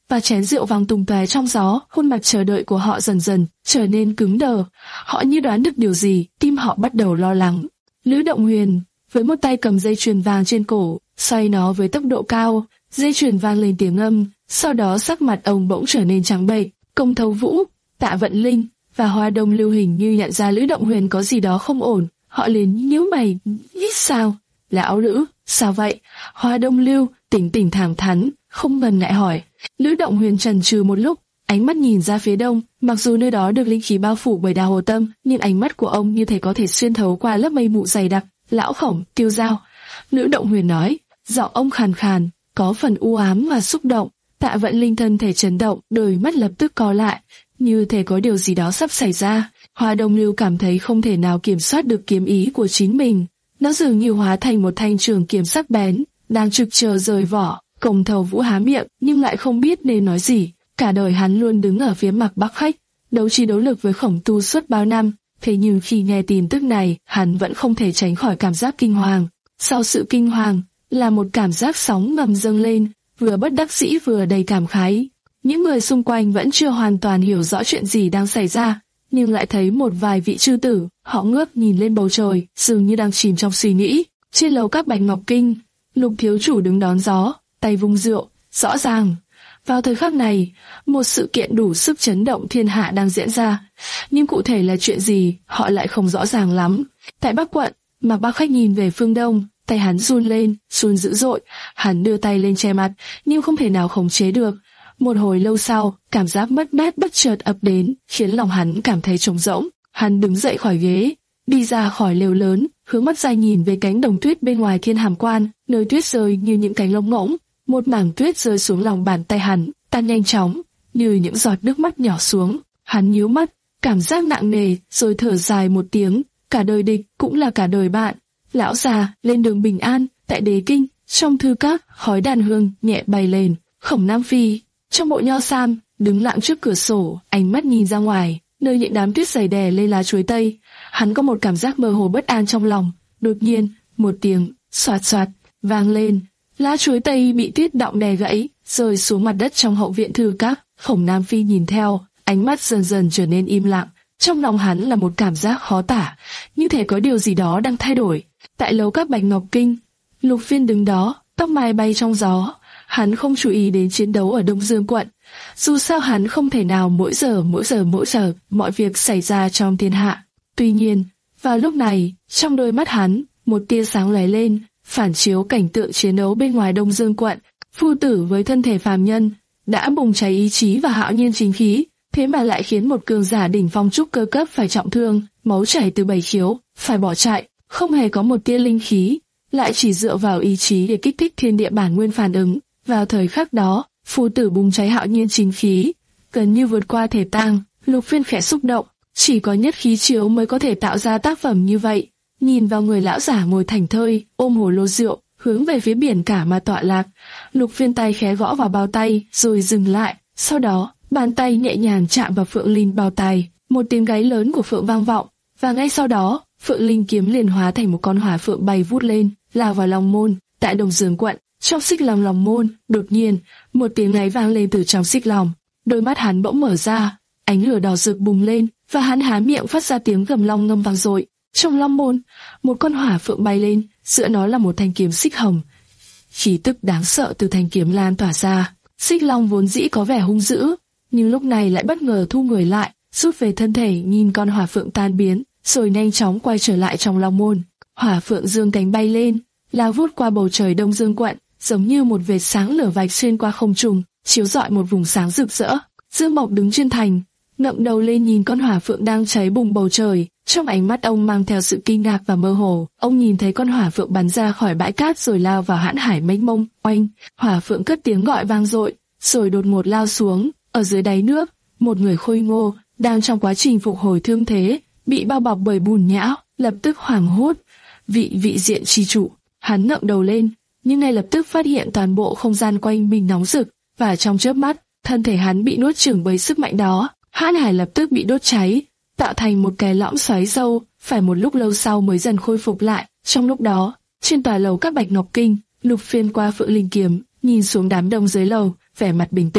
và chén rượu vang tung tóe trong gió. Khuôn mặt chờ đợi của họ dần dần trở nên cứng đờ. Họ như đoán được điều gì, tim họ bắt đầu lo lắng. Lữ Động Huyền với một tay cầm dây chuyền vàng trên cổ, xoay nó với tốc độ cao. Dây chuyền vang lên tiếng âm, sau đó sắc mặt ông bỗng trở nên trắng bệch. Công Thấu Vũ, Tạ Vận Linh và Hoa Đông Lưu hình như nhận ra Lữ Động Huyền có gì đó không ổn, họ liền nhíu mày. Ít sao? Lão Lữ, sao vậy? Hoa Đông Lưu tỉnh tỉnh thẳng thắn, không ngần ngại hỏi. Lữ Động Huyền chần chừ một lúc, ánh mắt nhìn ra phía đông. Mặc dù nơi đó được linh khí bao phủ bởi Đào Hồ Tâm, nhưng ánh mắt của ông như thể có thể xuyên thấu qua lớp mây mù dày đặc. Lão Khổng, Tiêu Giao. Lữ Động Huyền nói, giọng ông khàn khàn, có phần u ám và xúc động. Tạ Vận Linh thân thể chấn động, đôi mắt lập tức co lại, như thể có điều gì đó sắp xảy ra. Hoa Đông Lưu cảm thấy không thể nào kiểm soát được kiếm ý của chính mình. Nó dường như hóa thành một thanh trường kiếm sắc bén, đang trực chờ rời vỏ. Công Thấu Vũ há miệng, nhưng lại không biết nên nói gì. Cả đời hắn luôn đứng ở phía mặt Bắc Khách, đấu trí đấu lực với Khổng Tu suốt bao năm. Thế nhưng khi nghe tin tức này, hắn vẫn không thể tránh khỏi cảm giác kinh hoàng. Sau sự kinh hoàng, là một cảm giác sóng ngầm dâng lên, vừa bất đắc dĩ vừa đầy cảm khái. Những người xung quanh vẫn chưa hoàn toàn hiểu rõ chuyện gì đang xảy ra, nhưng lại thấy một vài vị chư tử, họ ngước nhìn lên bầu trời, dường như đang chìm trong suy nghĩ. Trên lầu các Bạch Ngọc Kinh, Lục thiếu chủ đứng đón gió, tay vung rượu, rõ ràng. Vào thời khắc này, một sự kiện đủ sức chấn động thiên hạ đang diễn ra, nhưng cụ thể là chuyện gì, họ lại không rõ ràng lắm. Tại Bắc Quận, Mạc Bắc Khách nhìn về phương đông, tay hắn run lên, run dữ dội, hắn đưa tay lên che mặt, nhưng không thể nào khống chế được. Một hồi lâu sau, cảm giác mất mát bất chợt ập đến, khiến lòng hắn cảm thấy trống rỗng. Hắn đứng dậy khỏi ghế, đi ra khỏi lều lớn, hướng mắt ra nhìn về cánh đồng tuyết bên ngoài Thiên Hàm Quan, nơi tuyết rơi như những cánh lông ngỗng. Một mảng tuyết rơi xuống lòng bàn tay hắn, tan nhanh chóng, như những giọt nước mắt nhỏ xuống. Hắn nhíu mắt, cảm giác nặng nề, rồi thở dài một tiếng. Cả đời địch cũng là cả đời bạn. Lão già lên đường bình an. Tại Đế Kinh, trong thư các, khói đàn hương nhẹ bay lên. Khổng Nam Phi trong bộ nho sam đứng lặng trước cửa sổ, ánh mắt nhìn ra ngoài, nơi những đám tuyết dày đè lên lá chuối tây. Hắn có một cảm giác mơ hồ bất an trong lòng. Đột nhiên, một tiếng xoạt xoạt vang lên, lá chuối tây bị tuyết đọng đè gãy, rơi xuống mặt đất trong hậu viện thư các. Khổng Nam Phi nhìn theo, ánh mắt dần dần trở nên im lặng. Trong lòng hắn là một cảm giác khó tả, như thể có điều gì đó đang thay đổi. Tại lầu các Bạch Ngọc Kinh, Lục Phiên đứng đó, tóc mai bay trong gió. Hắn không chú ý đến chiến đấu ở Đông Dương quận. Dù sao hắn không thể nào mỗi giờ mỗi giờ mỗi giờ mọi việc xảy ra trong thiên hạ. Tuy nhiên, vào lúc này, trong đôi mắt hắn, một tia sáng lóe lên, phản chiếu cảnh tượng chiến đấu bên ngoài Đông Dương quận. Phu tử với thân thể phàm nhân đã bùng cháy ý chí và hạo nhiên chính khí, thế mà lại khiến một cường giả đỉnh phong trúc cơ cấp phải trọng thương, máu chảy từ bảy khiếu, phải bỏ chạy, không hề có một tia linh khí, lại chỉ dựa vào ý chí để kích thích thiên địa bản nguyên phản ứng. Vào thời khắc đó, phu tử bùng cháy hạo nhiên chính khí, gần như vượt qua thể tang. Lục Phiên khẽ xúc động, chỉ có nhất khí chiếu mới có thể tạo ra tác phẩm như vậy. Nhìn vào người lão giả ngồi thảnh thơi, ôm hồ lô rượu, hướng về phía biển cả mà tọa lạc. Lục Phiên tay khẽ gõ vào bao tay, rồi dừng lại. Sau đó, bàn tay nhẹ nhàng chạm vào Phượng Linh bao tay. Một tiếng gáy lớn của Phượng vang vọng, và ngay sau đó, Phượng Linh kiếm liền hóa thành một con hỏa phượng bay vút lên, lao vào Long Môn. Tại Đông Dương quận, trong xích lòng Long Môn, đột nhiên, một tiếng ngáy vang lên từ trong xích lòng. Đôi mắt hắn bỗng mở ra, ánh lửa đỏ rực bùng lên, và hắn há miệng phát ra tiếng gầm long ngâm vang dội. Trong Long Môn, một con hỏa phượng bay lên, giữa nó là một thanh kiếm xích hồng. Khí tức đáng sợ từ thanh kiếm lan tỏa ra. Xích long vốn dĩ có vẻ hung dữ, nhưng lúc này lại bất ngờ thu người lại, rút về thân thể nhìn con hỏa phượng tan biến, rồi nhanh chóng quay trở lại trong Long Môn. Hỏa phượng dương cánh bay lên, lao vút qua bầu trời Đông Dương quận, giống như một vệt sáng lửa vạch xuyên qua không trung, chiếu rọi một vùng sáng rực rỡ. Dương Mộc đứng trên thành, ngẩng đầu lên nhìn con hỏa phượng đang cháy bùng bầu trời, trong ánh mắt ông mang theo sự kinh ngạc và mơ hồ. Ông nhìn thấy con hỏa phượng bắn ra khỏi bãi cát rồi lao vào hãn hải mênh mông. Oanh! Hỏa phượng cất tiếng gọi vang dội, rồi đột ngột lao xuống. Ở dưới đáy nước, một người khôi ngô đang trong quá trình phục hồi thương thế, bị bao bọc bởi bùn nhão, lập tức hoảng hốt. Vị vị diện chi chủ, hắn ngẩng đầu lên, nhưng ngay lập tức phát hiện toàn bộ không gian quanh mình nóng rực, và trong chớp mắt, thân thể hắn bị nuốt chửng bởi sức mạnh đó. Hãn hải lập tức bị đốt cháy, tạo thành một cái lõm xoáy sâu, phải một lúc lâu sau mới dần khôi phục lại. Trong lúc đó, trên tòa lầu các Bạch Ngọc Kinh, Lục Phiên qua Phượng Linh kiếm, nhìn xuống đám đông dưới lầu, vẻ mặt bình tĩnh.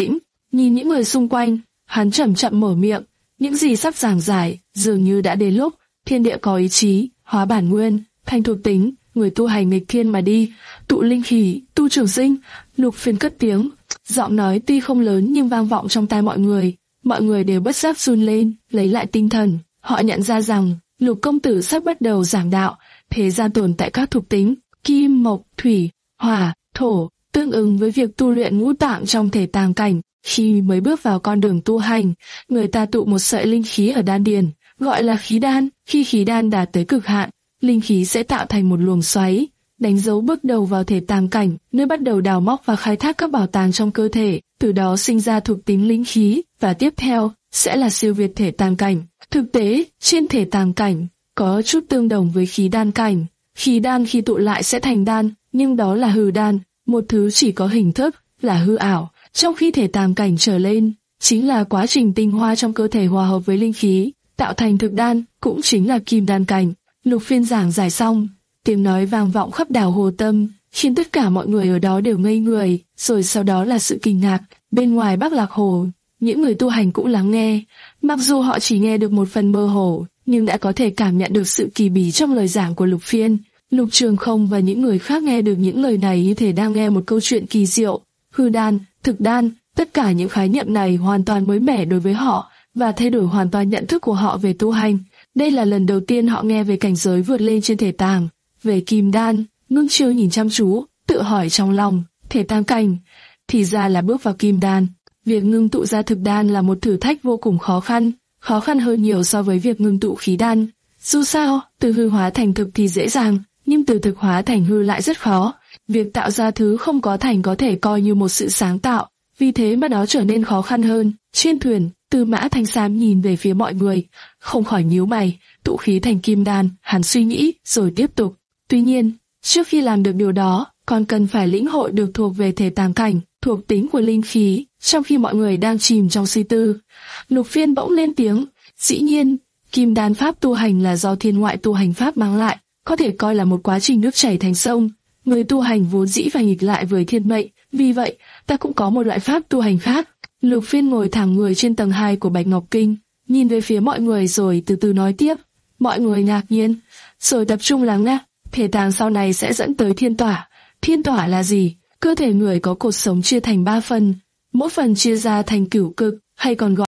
Nhìn những người xung quanh, hắn chậm chậm mở miệng, những gì sắp giảng giải, dường như đã đến lúc, thiên địa có ý chí, hóa bản nguyên, thành thuộc tính, người tu hành nghịch thiên mà đi, tụ linh khí, tu trường sinh. Lục Phiên cất tiếng, giọng nói tuy không lớn nhưng vang vọng trong tai mọi người. Mọi người đều bất giác run lên, lấy lại tinh thần. Họ nhận ra rằng Lục công tử sắp bắt đầu giảng đạo, thế gian tồn tại các thuộc tính kim, mộc, thủy, hỏa, thổ, tương ứng với việc tu luyện ngũ tạng trong thể tàng cảnh. Khi mới bước vào con đường tu hành, người ta tụ một sợi linh khí ở đan điền, gọi là khí đan. Khi khí đan đạt tới cực hạn, linh khí sẽ tạo thành một luồng xoáy, đánh dấu bước đầu vào thể tàng cảnh, nơi bắt đầu đào móc và khai thác các bảo tàng trong cơ thể, từ đó sinh ra thuộc tính linh khí, và tiếp theo sẽ là siêu việt thể tàng cảnh. Thực tế, trên thể tàng cảnh có chút tương đồng với khí đan cảnh. Khí đan khi tụ lại sẽ thành đan, nhưng đó là hư đan, một thứ chỉ có hình thức, là hư ảo. Trong khi thể tàng cảnh trở lên, chính là quá trình tinh hoa trong cơ thể hòa hợp với linh khí, tạo thành thực đan, cũng chính là kim đan cảnh. Lục Phiên giảng giải xong, tiếng nói vang vọng khắp đảo Hồ Tâm, khiến tất cả mọi người ở đó đều ngây người, rồi sau đó là sự kinh ngạc. Bên ngoài Bắc Lạc Hồ, những người tu hành cũng lắng nghe, mặc dù họ chỉ nghe được một phần mơ hồ, nhưng đã có thể cảm nhận được sự kỳ bí trong lời giảng của Lục Phiên. Lục Trường Không và những người khác nghe được những lời này như thể đang nghe một câu chuyện kỳ diệu. Hư đan, thực đan, tất cả những khái niệm này hoàn toàn mới mẻ đối với họ và thay đổi hoàn toàn nhận thức của họ về tu hành. Đây là lần đầu tiên họ nghe về cảnh giới vượt lên trên thể tàng. Về kim đan, Ngưng Chiêu nhìn chăm chú, tự hỏi trong lòng, thể tàng cảnh, thì ra là bước vào kim đan. Việc ngưng tụ ra thực đan là một thử thách vô cùng khó khăn, khó khăn hơn nhiều so với việc ngưng tụ khí đan. Dù sao, từ hư hóa thành thực thì dễ dàng, nhưng từ thực hóa thành hư lại rất khó. Việc tạo ra thứ không có thành có thể coi như một sự sáng tạo, vì thế mà nó trở nên khó khăn hơn. Trên thuyền, Tư Mã Thanh Sam nhìn về phía mọi người, không khỏi nhíu mày. Tụ khí thành kim đan, hắn suy nghĩ, rồi tiếp tục. Tuy nhiên, trước khi làm được điều đó, còn cần phải lĩnh hội được thuộc về thể tàng cảnh, thuộc tính của linh khí. Trong khi mọi người đang chìm trong suy tư, Lục Phiên bỗng lên tiếng. Dĩ nhiên, kim đan pháp tu hành là do thiên ngoại tu hành pháp mang lại, có thể coi là một quá trình nước chảy thành sông. Người tu hành vốn dĩ phải nghịch lại với thiên mệnh, vì vậy ta cũng có một loại pháp tu hành khác. Lục Phiên ngồi thẳng người trên tầng hai của Bạch Ngọc Kinh, nhìn về phía mọi người rồi từ từ nói tiếp. Mọi người ngạc nhiên, rồi tập trung lắng nghe. Thể tàng sau này sẽ dẫn tới thiên tỏa. Thiên tỏa là gì? Cơ thể người có cột sống chia thành ba phần, mỗi phần chia ra thành cửu cực, hay còn gọi.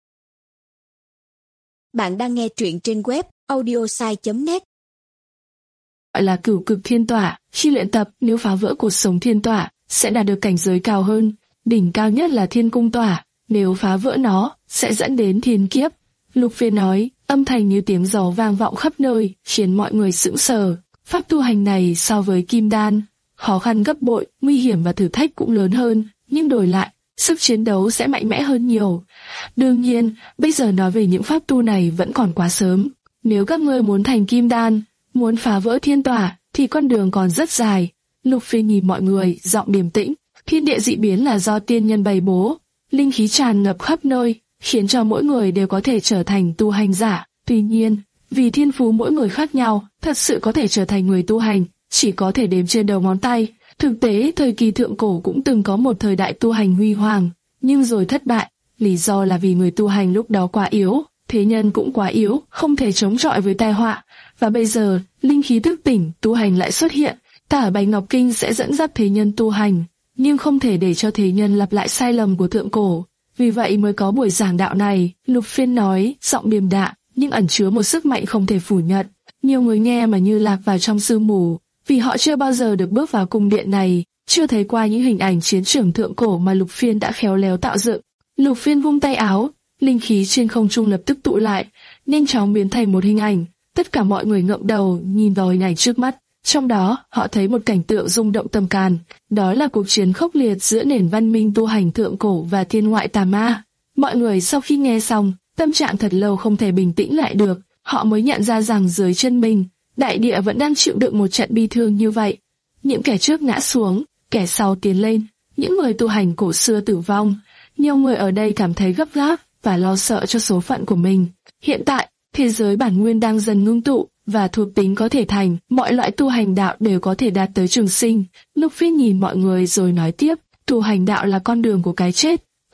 Bạn đang nghe truyện trên web audiosai chấm net. Gọi là cửu cực thiên tỏa. Khi luyện tập, nếu phá vỡ cột sống thiên tỏa, sẽ đạt được cảnh giới cao hơn. Đỉnh cao nhất là thiên cung tỏa, nếu phá vỡ nó, sẽ dẫn đến thiên kiếp. Lục Phiên nói, âm thanh như tiếng gió vang vọng khắp nơi, khiến mọi người sững sờ. Pháp tu hành này so với kim đan, khó khăn gấp bội, nguy hiểm và thử thách cũng lớn hơn, nhưng đổi lại, sức chiến đấu sẽ mạnh mẽ hơn nhiều. Đương nhiên, bây giờ nói về những pháp tu này vẫn còn quá sớm. Nếu các ngươi muốn thành kim đan, muốn phá vỡ thiên tỏa, thì con đường còn rất dài. Lục Phiên nhìn mọi người, giọng điềm tĩnh. Thiên địa dị biến là do tiên nhân bày bố, linh khí tràn ngập khắp nơi, khiến cho mỗi người đều có thể trở thành tu hành giả. Tuy nhiên, vì thiên phú mỗi người khác nhau, thật sự có thể trở thành người tu hành, chỉ có thể đếm trên đầu ngón tay. Thực tế, thời kỳ thượng cổ cũng từng có một thời đại tu hành huy hoàng, nhưng rồi thất bại. Lý do là vì người tu hành lúc đó quá yếu, thế nhân cũng quá yếu, không thể chống chọi với tai họa. Và bây giờ, linh khí thức tỉnh, tu hành lại xuất hiện. Ta ở Bạch Ngọc Kinh sẽ dẫn dắt thế nhân tu hành, nhưng không thể để cho thế nhân lặp lại sai lầm của thượng cổ. Vì vậy mới có buổi giảng đạo này. Lục Phiên nói, giọng điềm đạm, nhưng ẩn chứa một sức mạnh không thể phủ nhận. Nhiều người nghe mà như lạc vào trong sương mù, vì họ chưa bao giờ được bước vào cung điện này, chưa thấy qua những hình ảnh chiến trường thượng cổ mà Lục Phiên đã khéo léo tạo dựng. Lục Phiên vung tay áo, linh khí trên không trung lập tức tụ lại, nhanh chóng biến thành một hình ảnh. Tất cả mọi người ngậm đầu nhìn vào hình ảnh trước mắt. Trong đó, họ thấy một cảnh tượng rung động tâm can, đó là cuộc chiến khốc liệt giữa nền văn minh tu hành thượng cổ và thiên ngoại tà ma. Mọi người sau khi nghe xong, tâm trạng thật lâu không thể bình tĩnh lại được, họ mới nhận ra rằng dưới chân mình, đại địa vẫn đang chịu đựng một trận bi thương như vậy. Những kẻ trước ngã xuống, kẻ sau tiến lên, những người tu hành cổ xưa tử vong. Nhiều người ở đây cảm thấy gấp gáp và lo sợ cho số phận của mình. Hiện tại, thế giới bản nguyên đang dần ngưng tụ, và thuộc tính có thể thành, mọi loại tu hành đạo đều có thể đạt tới trường sinh. Lục Phiên nhìn mọi người rồi nói tiếp, tu hành đạo là con đường của cái chết,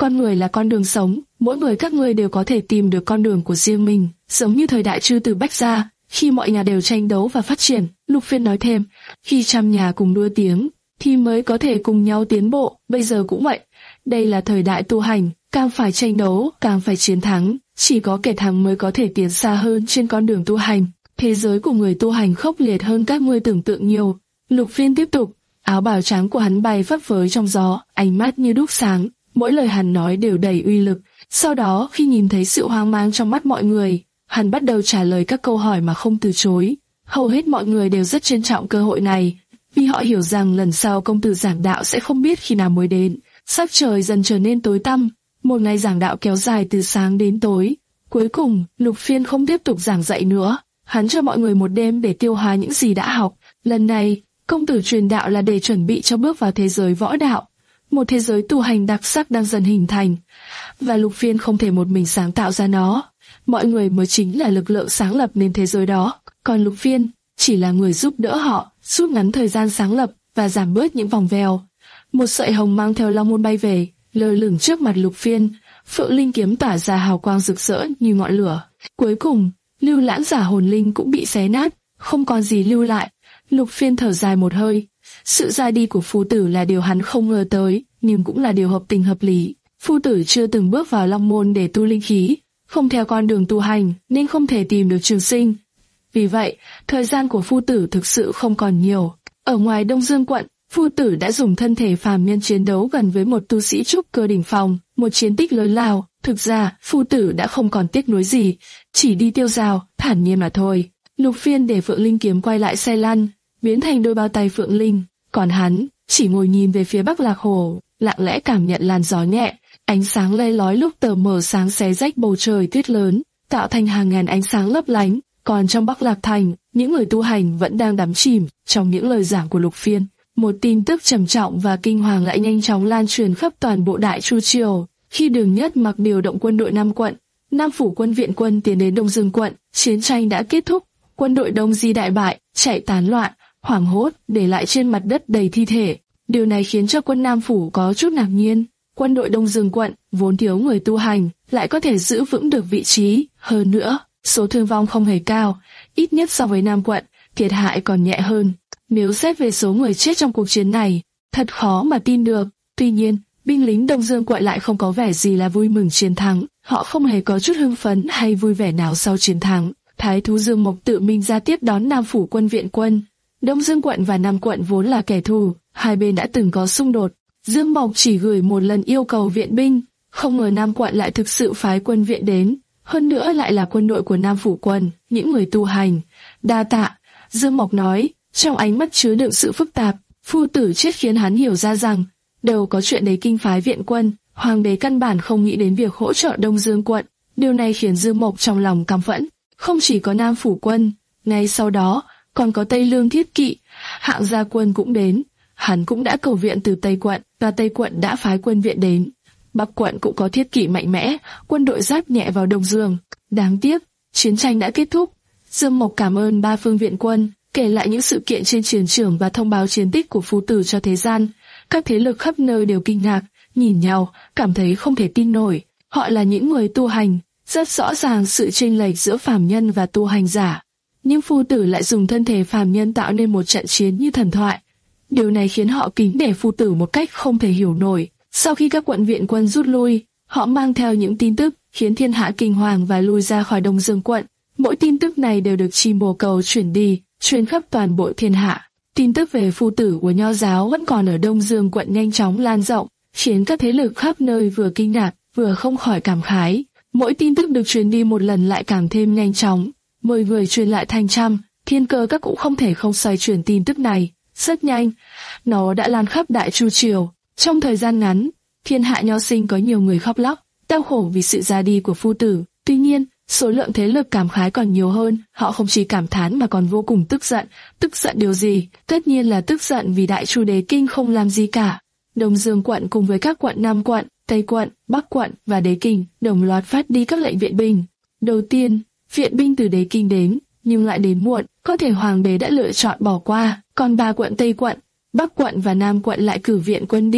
con người là con đường sống, mỗi người các ngươi đều có thể tìm được con đường của riêng mình, giống như thời đại Chư Tử Bách Gia, khi mọi nhà đều tranh đấu và phát triển. Lục Phiên nói thêm, khi trăm nhà cùng đua tiếng, thì mới có thể cùng nhau tiến bộ, bây giờ cũng vậy. Đây là thời đại tu hành, càng phải tranh đấu, càng phải chiến thắng, chỉ có kẻ thắng mới có thể tiến xa hơn trên con đường tu hành. Thế giới của người tu hành khốc liệt hơn các ngươi tưởng tượng nhiều. Lục Phiên tiếp tục, áo bào trắng của hắn bay phấp phới trong gió, ánh mắt như đuốc sáng, mỗi lời hắn nói đều đầy uy lực. Sau đó, khi nhìn thấy sự hoang mang trong mắt mọi người, hắn bắt đầu trả lời các câu hỏi mà không từ chối. Hầu hết mọi người đều rất trân trọng cơ hội này, vì họ hiểu rằng lần sau công tử giảng đạo sẽ không biết khi nào mới đến. Sắc trời dần trở nên tối tăm, một ngày giảng đạo kéo dài từ sáng đến tối. Cuối cùng, Lục Phiên không tiếp tục giảng dạy nữa, hắn cho mọi người một đêm để tiêu hóa những gì đã học. Lần này, công tử truyền đạo là để chuẩn bị cho bước vào thế giới võ đạo, một thế giới tu hành đặc sắc đang dần hình thành, và Lục Phiên không thể một mình sáng tạo ra nó. Mọi người mới chính là lực lượng sáng lập nên thế giới đó, còn Lục Phiên chỉ là người giúp đỡ họ, rút ngắn thời gian sáng lập và giảm bớt những vòng vèo. Một sợi hồng mang theo long môn bay về, lơ lửng trước mặt Lục Phiên. Phượng linh kiếm tỏa ra hào quang rực rỡ như ngọn lửa. Cuối cùng, Lưu Lãng giả hồn linh cũng bị xé nát, không còn gì lưu lại. Lục Phiên thở dài một hơi. Sự ra đi của phu tử là điều hắn không ngờ tới, nhưng cũng là điều hợp tình hợp lý. Phu tử chưa từng bước vào long môn để tu linh khí, không theo con đường tu hành nên không thể tìm được trường sinh. Vì vậy, thời gian của phu tử thực sự không còn nhiều. Ở ngoài Đông Dương quận, phu tử đã dùng thân thể phàm nhân chiến đấu gần với một tu sĩ trúc cơ đỉnh phong, một chiến tích lớn lao. Thực ra, phu tử đã không còn tiếc nuối gì, chỉ đi tiêu dao, thản nhiên mà thôi. Lục Phiên để Phượng Linh kiếm quay lại xe lăn, biến thành đôi bao tay Phượng Linh, còn hắn chỉ ngồi nhìn về phía Bắc Lạc Hồ, lặng lẽ cảm nhận làn gió nhẹ, ánh sáng le lói lúc tờ mờ sáng xé rách bầu trời tuyết lớn, tạo thành hàng ngàn ánh sáng lấp lánh. Còn trong Bắc Lạc Thành, những người tu hành vẫn đang đắm chìm trong những lời giảng của Lục Phiên. Một tin tức trầm trọng và kinh hoàng lại nhanh chóng lan truyền khắp toàn bộ Đại Chu Triều. Khi Đường Nhất Mặc điều động quân đội Nam quận, Nam phủ quân viện quân tiến đến Đông Dương quận, chiến tranh đã kết thúc. Quân đội Đông Di đại bại, chạy tán loạn, hoảng hốt, để lại trên mặt đất đầy thi thể. Điều này khiến cho quân Nam phủ có chút ngạc nhiên. Quân đội Đông Dương quận vốn thiếu người tu hành, lại có thể giữ vững được vị trí. Hơn nữa, số thương vong không hề cao, ít nhất so với Nam quận, thiệt hại còn nhẹ hơn. Nếu xét về số người chết trong cuộc chiến này, thật khó mà tin được. Tuy nhiên, binh lính Đông Dương quận lại không có vẻ gì là vui mừng chiến thắng. Họ không hề có chút hưng phấn hay vui vẻ nào sau chiến thắng. Thái thú Dương Mộc tự mình ra tiếp đón Nam phủ quân viện quân. Đông Dương quận và Nam quận vốn là kẻ thù, hai bên đã từng có xung đột. Dương Mộc chỉ gửi một lần yêu cầu viện binh, không ngờ Nam quận lại thực sự phái quân viện đến. Hơn nữa lại là quân đội của Nam phủ quân, những người tu hành. Đa tạ, Dương Mộc nói, trong ánh mắt chứa đựng sự phức tạp. Phu tử chết khiến hắn hiểu ra rằng, đâu có chuyện đấy kinh phái viện quân, hoàng đế căn bản không nghĩ đến việc hỗ trợ Đông Dương quận. Điều này khiến Dương Mộc trong lòng căm phẫn. Không chỉ có Nam phủ quân, ngay sau đó còn có Tây Lương thiết kỵ, hạng gia quân cũng đến. Hắn cũng đã cầu viện từ Tây quận, và Tây quận đã phái quân viện đến. Bắc quận cũng có thiết kỵ mạnh mẽ, quân đội giáp nhẹ vào Đông Dương. Đáng tiếc, chiến tranh đã kết thúc. Dương Mộc cảm ơn ba phương viện quân, kể lại những sự kiện trên chiến trường và thông báo chiến tích của phu tử cho thế gian. Các thế lực khắp nơi đều kinh ngạc, nhìn nhau, cảm thấy không thể tin nổi. Họ là những người tu hành, rất rõ ràng sự chênh lệch giữa phàm nhân và tu hành giả. Nhưng phu tử lại dùng thân thể phàm nhân tạo nên một trận chiến như thần thoại. Điều này khiến họ kính nể phu tử một cách không thể hiểu nổi. Sau khi các quận viện quân rút lui, họ mang theo những tin tức khiến thiên hạ kinh hoàng và lui ra khỏi Đông Dương quận. Mỗi tin tức này đều được chim bồ câu chuyển đi, truyền khắp toàn bộ thiên hạ. Tin tức về phu tử của Nho giáo vẫn còn ở Đông Dương quận nhanh chóng lan rộng, khiến các thế lực khắp nơi vừa kinh ngạc, vừa không khỏi cảm khái. Mỗi tin tức được truyền đi một lần lại càng thêm nhanh chóng, mười người truyền lại thành trăm, Thiên Cơ các cũng không thể không xoay chuyển tin tức này. Rất nhanh, nó đã lan khắp Đại Chu Triều. Trong thời gian ngắn, thiên hạ nho sinh có nhiều người khóc lóc, đau khổ vì sự ra đi của phu tử. Tuy nhiên, số lượng thế lực cảm khái còn nhiều hơn, họ không chỉ cảm thán mà còn vô cùng tức giận. Tức giận điều gì? Tất nhiên là tức giận vì Đại Chu Đế Kinh không làm gì cả. Đông Dương quận cùng với các quận Nam quận, Tây quận, Bắc quận và Đế Kinh đồng loạt phát đi các lệnh viện binh. Đầu tiên, viện binh từ Đế Kinh đến, nhưng lại đến muộn, có thể hoàng đế đã lựa chọn bỏ qua, còn ba quận Tây quận, Bắc quận và Nam quận lại cử viện quân đi.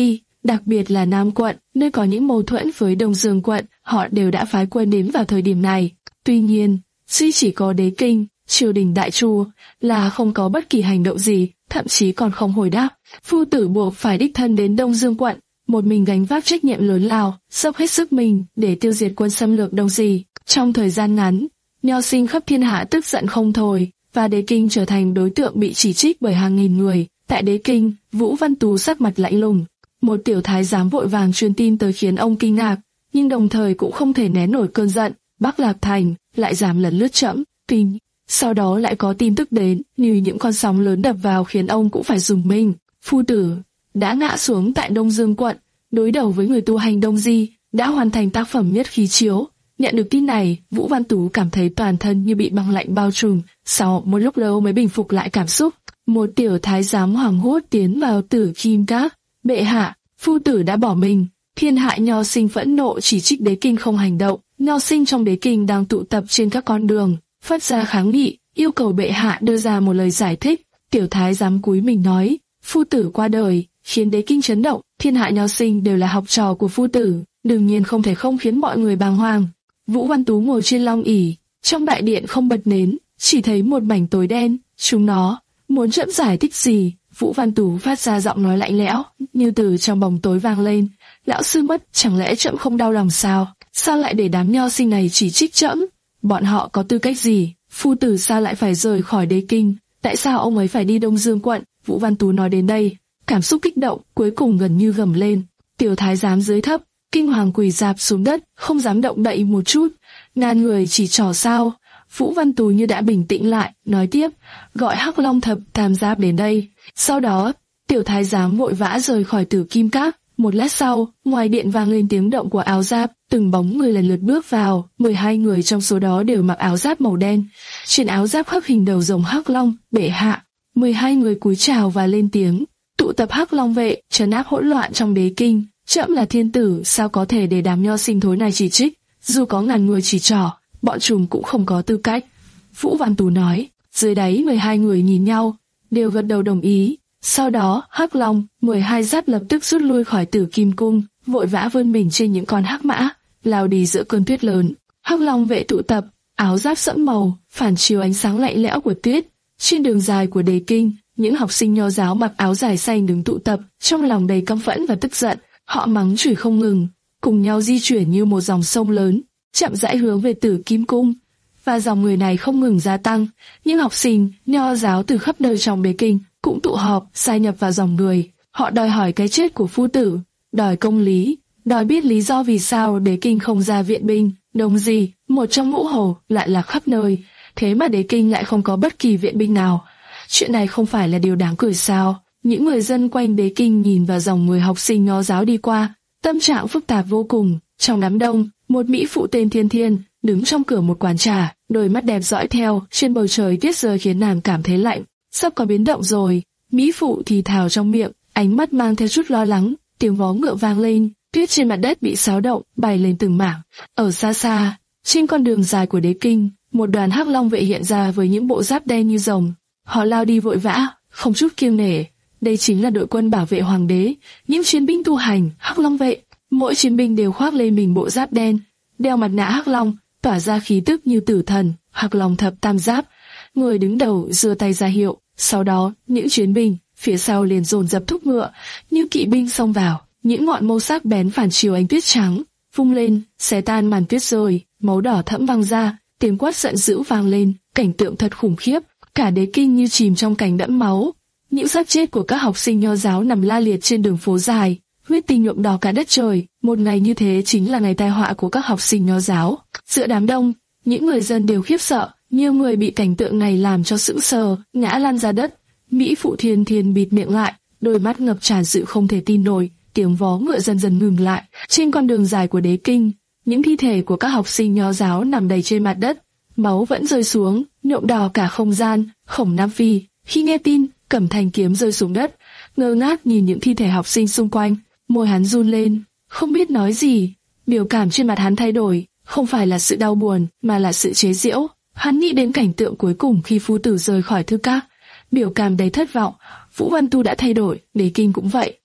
đặc biệt là Nam quận, nơi có những mâu thuẫn với Đông Dương quận, họ đều đã phái quân đến vào thời điểm này. Tuy nhiên, duy chỉ có Đế Kinh, triều đình Đại Chu là không có bất kỳ hành động gì, thậm chí còn không hồi đáp. Phu tử buộc phải đích thân đến Đông Dương quận, một mình gánh vác trách nhiệm lớn lao, dốc hết sức mình để tiêu diệt quân xâm lược Đông Di. Trong thời gian ngắn, Nho sinh khắp thiên hạ tức giận không thôi, và Đế Kinh trở thành đối tượng bị chỉ trích bởi hàng nghìn người. Tại Đế Kinh, Vũ Văn Tú sắc mặt lạnh lùng. Một tiểu thái giám vội vàng truyền tin tới khiến ông kinh ngạc, nhưng đồng thời cũng không thể nén nổi cơn giận. Bắc Lạc Thành lại dám lấn lướt trẫm. Tuy sau đó lại có tin tức đến, như những con sóng lớn đập vào khiến ông cũng phải rùng mình. Phu tử đã ngã xuống tại Đông Dương quận, đối đầu với người tu hành Đông Di, đã hoàn thành tác phẩm Nhất Khí Chiếu. Nhận được tin này, Vũ Văn Tú cảm thấy toàn thân như bị băng lạnh bao trùm. Sau một lúc lâu mới bình phục lại cảm xúc. Một tiểu thái giám hoảng hốt tiến vào Tử Kim Các. Bệ hạ, phu tử đã bỏ mình. Thiên hạ nho sinh phẫn nộ chỉ trích Đế Kinh không hành động. Nho sinh trong Đế Kinh đang tụ tập trên các con đường, phát ra kháng nghị, yêu cầu bệ hạ đưa ra một lời giải thích. Tiểu thái giám cúi mình nói, phu tử qua đời, khiến Đế Kinh chấn động. Thiên hạ nho sinh đều là học trò của phu tử, đương nhiên không thể không khiến mọi người bàng hoàng. Vũ Văn Tú ngồi trên long ỷ, trong đại điện không bật nến, chỉ thấy một mảnh tối đen. Chúng nó muốn trẫm giải thích gì? Vũ Văn Tú phát ra giọng nói lạnh lẽo, như từ trong bóng tối vang lên. Lão sư mất, chẳng lẽ trẫm không đau lòng sao? Sao lại để đám nho sinh này chỉ trích trẫm? Bọn họ có tư cách gì? Phu tử sao lại phải rời khỏi Đế Kinh? Tại sao ông ấy phải đi Đông Dương quận? Vũ Văn Tú nói đến đây, cảm xúc kích động, cuối cùng gần như gầm lên. Tiểu thái giám dưới thấp, kinh hoàng quỳ rạp xuống đất, không dám động đậy một chút. Ngàn người chỉ trỏ sao? Vũ Văn Tú như đã bình tĩnh lại, nói tiếp, gọi Hắc Long Thập Tam Giáp đến đây. Sau đó, tiểu thái giám vội vã rời khỏi Tử Kim Các. Một lát sau, ngoài điện vang lên tiếng động của áo giáp, từng bóng người lần lượt bước vào. mười hai người trong số đó đều mặc áo giáp màu đen, trên áo giáp khắc hình đầu rồng Hắc Long. Bệ hạ. mười hai người cúi chào và lên tiếng, tụ tập Hắc Long vệ, trấn áp hỗn loạn trong Đế Kinh. Trẫm là thiên tử, sao có thể để đám nho sinh thối này chỉ trích? Dù có ngàn người chỉ trỏ, bọn chúng cũng không có tư cách. Vũ Văn Tú nói. Dưới đáy mười hai người nhìn nhau, đều gật đầu đồng ý. Sau đó, Hắc Long, mười hai giáp lập tức rút lui khỏi Tử Kim Cung, vội vã vươn mình trên những con hắc mã, lao đi giữa cơn tuyết lớn. Hắc Long vệ tụ tập, áo giáp sẫm màu, phản chiếu ánh sáng lạnh lẽo của tuyết. Trên đường dài của Đế Kinh, những học sinh nho giáo mặc áo dài xanh đứng tụ tập, trong lòng đầy căm phẫn và tức giận. Họ mắng chửi không ngừng, cùng nhau di chuyển như một dòng sông lớn, chậm rãi hướng về Tử Kim Cung. Và dòng người này không ngừng gia tăng. Những học sinh nho giáo từ khắp nơi trong Đế Kinh cũng tụ họp, gia nhập vào dòng người. Họ đòi hỏi cái chết của phu tử, đòi công lý, đòi biết lý do vì sao Đế Kinh không ra viện binh. Đông Di, một trong ngũ hồ, lại là khắp nơi, thế mà Đế Kinh lại không có bất kỳ viện binh nào. Chuyện này không phải là điều đáng cười sao? Những người dân quanh Đế Kinh nhìn vào dòng người học sinh nho giáo đi qua, tâm trạng phức tạp vô cùng. Trong đám đông, một mỹ phụ tên Thiên Thiên đứng trong cửa một quán trà, đôi mắt đẹp dõi theo. Trên bầu trời tuyết rơi khiến nàng cảm thấy lạnh. Sắp có biến động rồi. Mỹ phụ thì thào trong miệng, ánh mắt mang theo chút lo lắng. Tiếng vó ngựa vang lên, tuyết trên mặt đất bị xáo động, bay lên từng mảng. Ở xa xa, trên con đường dài của Đế Kinh, một đoàn Hắc Long vệ hiện ra với những bộ giáp đen như rồng. Họ lao đi vội vã, không chút kiêng nể. Đây chính là đội quân bảo vệ hoàng đế, những chiến binh tu hành Hắc Long vệ. Mỗi chiến binh đều khoác lên mình bộ giáp đen, đeo mặt nạ Hắc Long, tỏa ra khí tức như tử thần. Hắc Long Thập Tam Giáp. Người đứng đầu giơ tay ra hiệu, sau đó những chiến binh phía sau liền dồn dập thúc ngựa, như kỵ binh xông vào. Những ngọn mâu sắc bén phản chiếu ánh tuyết trắng, vung lên, xé tan màn tuyết rơi, máu đỏ thẫm văng ra, tiếng quát giận dữ vang lên, cảnh tượng thật khủng khiếp. Cả Đế Kinh như chìm trong cảnh đẫm máu. Những xác chết của các học sinh nho giáo nằm la liệt trên đường phố dài, huyết tinh nhuộm đỏ cả đất trời. Một ngày như thế chính là ngày tai họa của các học sinh nho giáo. Giữa đám đông, những người dân đều khiếp sợ, nhiều người bị cảnh tượng này làm cho sững sờ, ngã lăn ra đất. Mỹ phụ Thiên Thiên bịt miệng lại, đôi mắt ngập tràn sự không thể tin nổi. Tiếng vó ngựa dần dần ngừng lại. Trên con đường dài của Đế Kinh, những thi thể của các học sinh nho giáo nằm đầy trên mặt đất, máu vẫn rơi xuống, nhuộm đỏ cả không gian. Khổng Nam Phi, khi nghe tin, cầm thanh kiếm rơi xuống đất, ngơ ngác nhìn những thi thể học sinh xung quanh, môi hắn run lên, không biết nói gì. Biểu cảm trên mặt hắn thay đổi, không phải là sự đau buồn, mà là sự chế giễu. Hắn nghĩ đến cảnh tượng cuối cùng khi phu tử rời khỏi thư các, biểu cảm đầy thất vọng. Vũ Văn Tu đã thay đổi, Đế Kinh cũng vậy.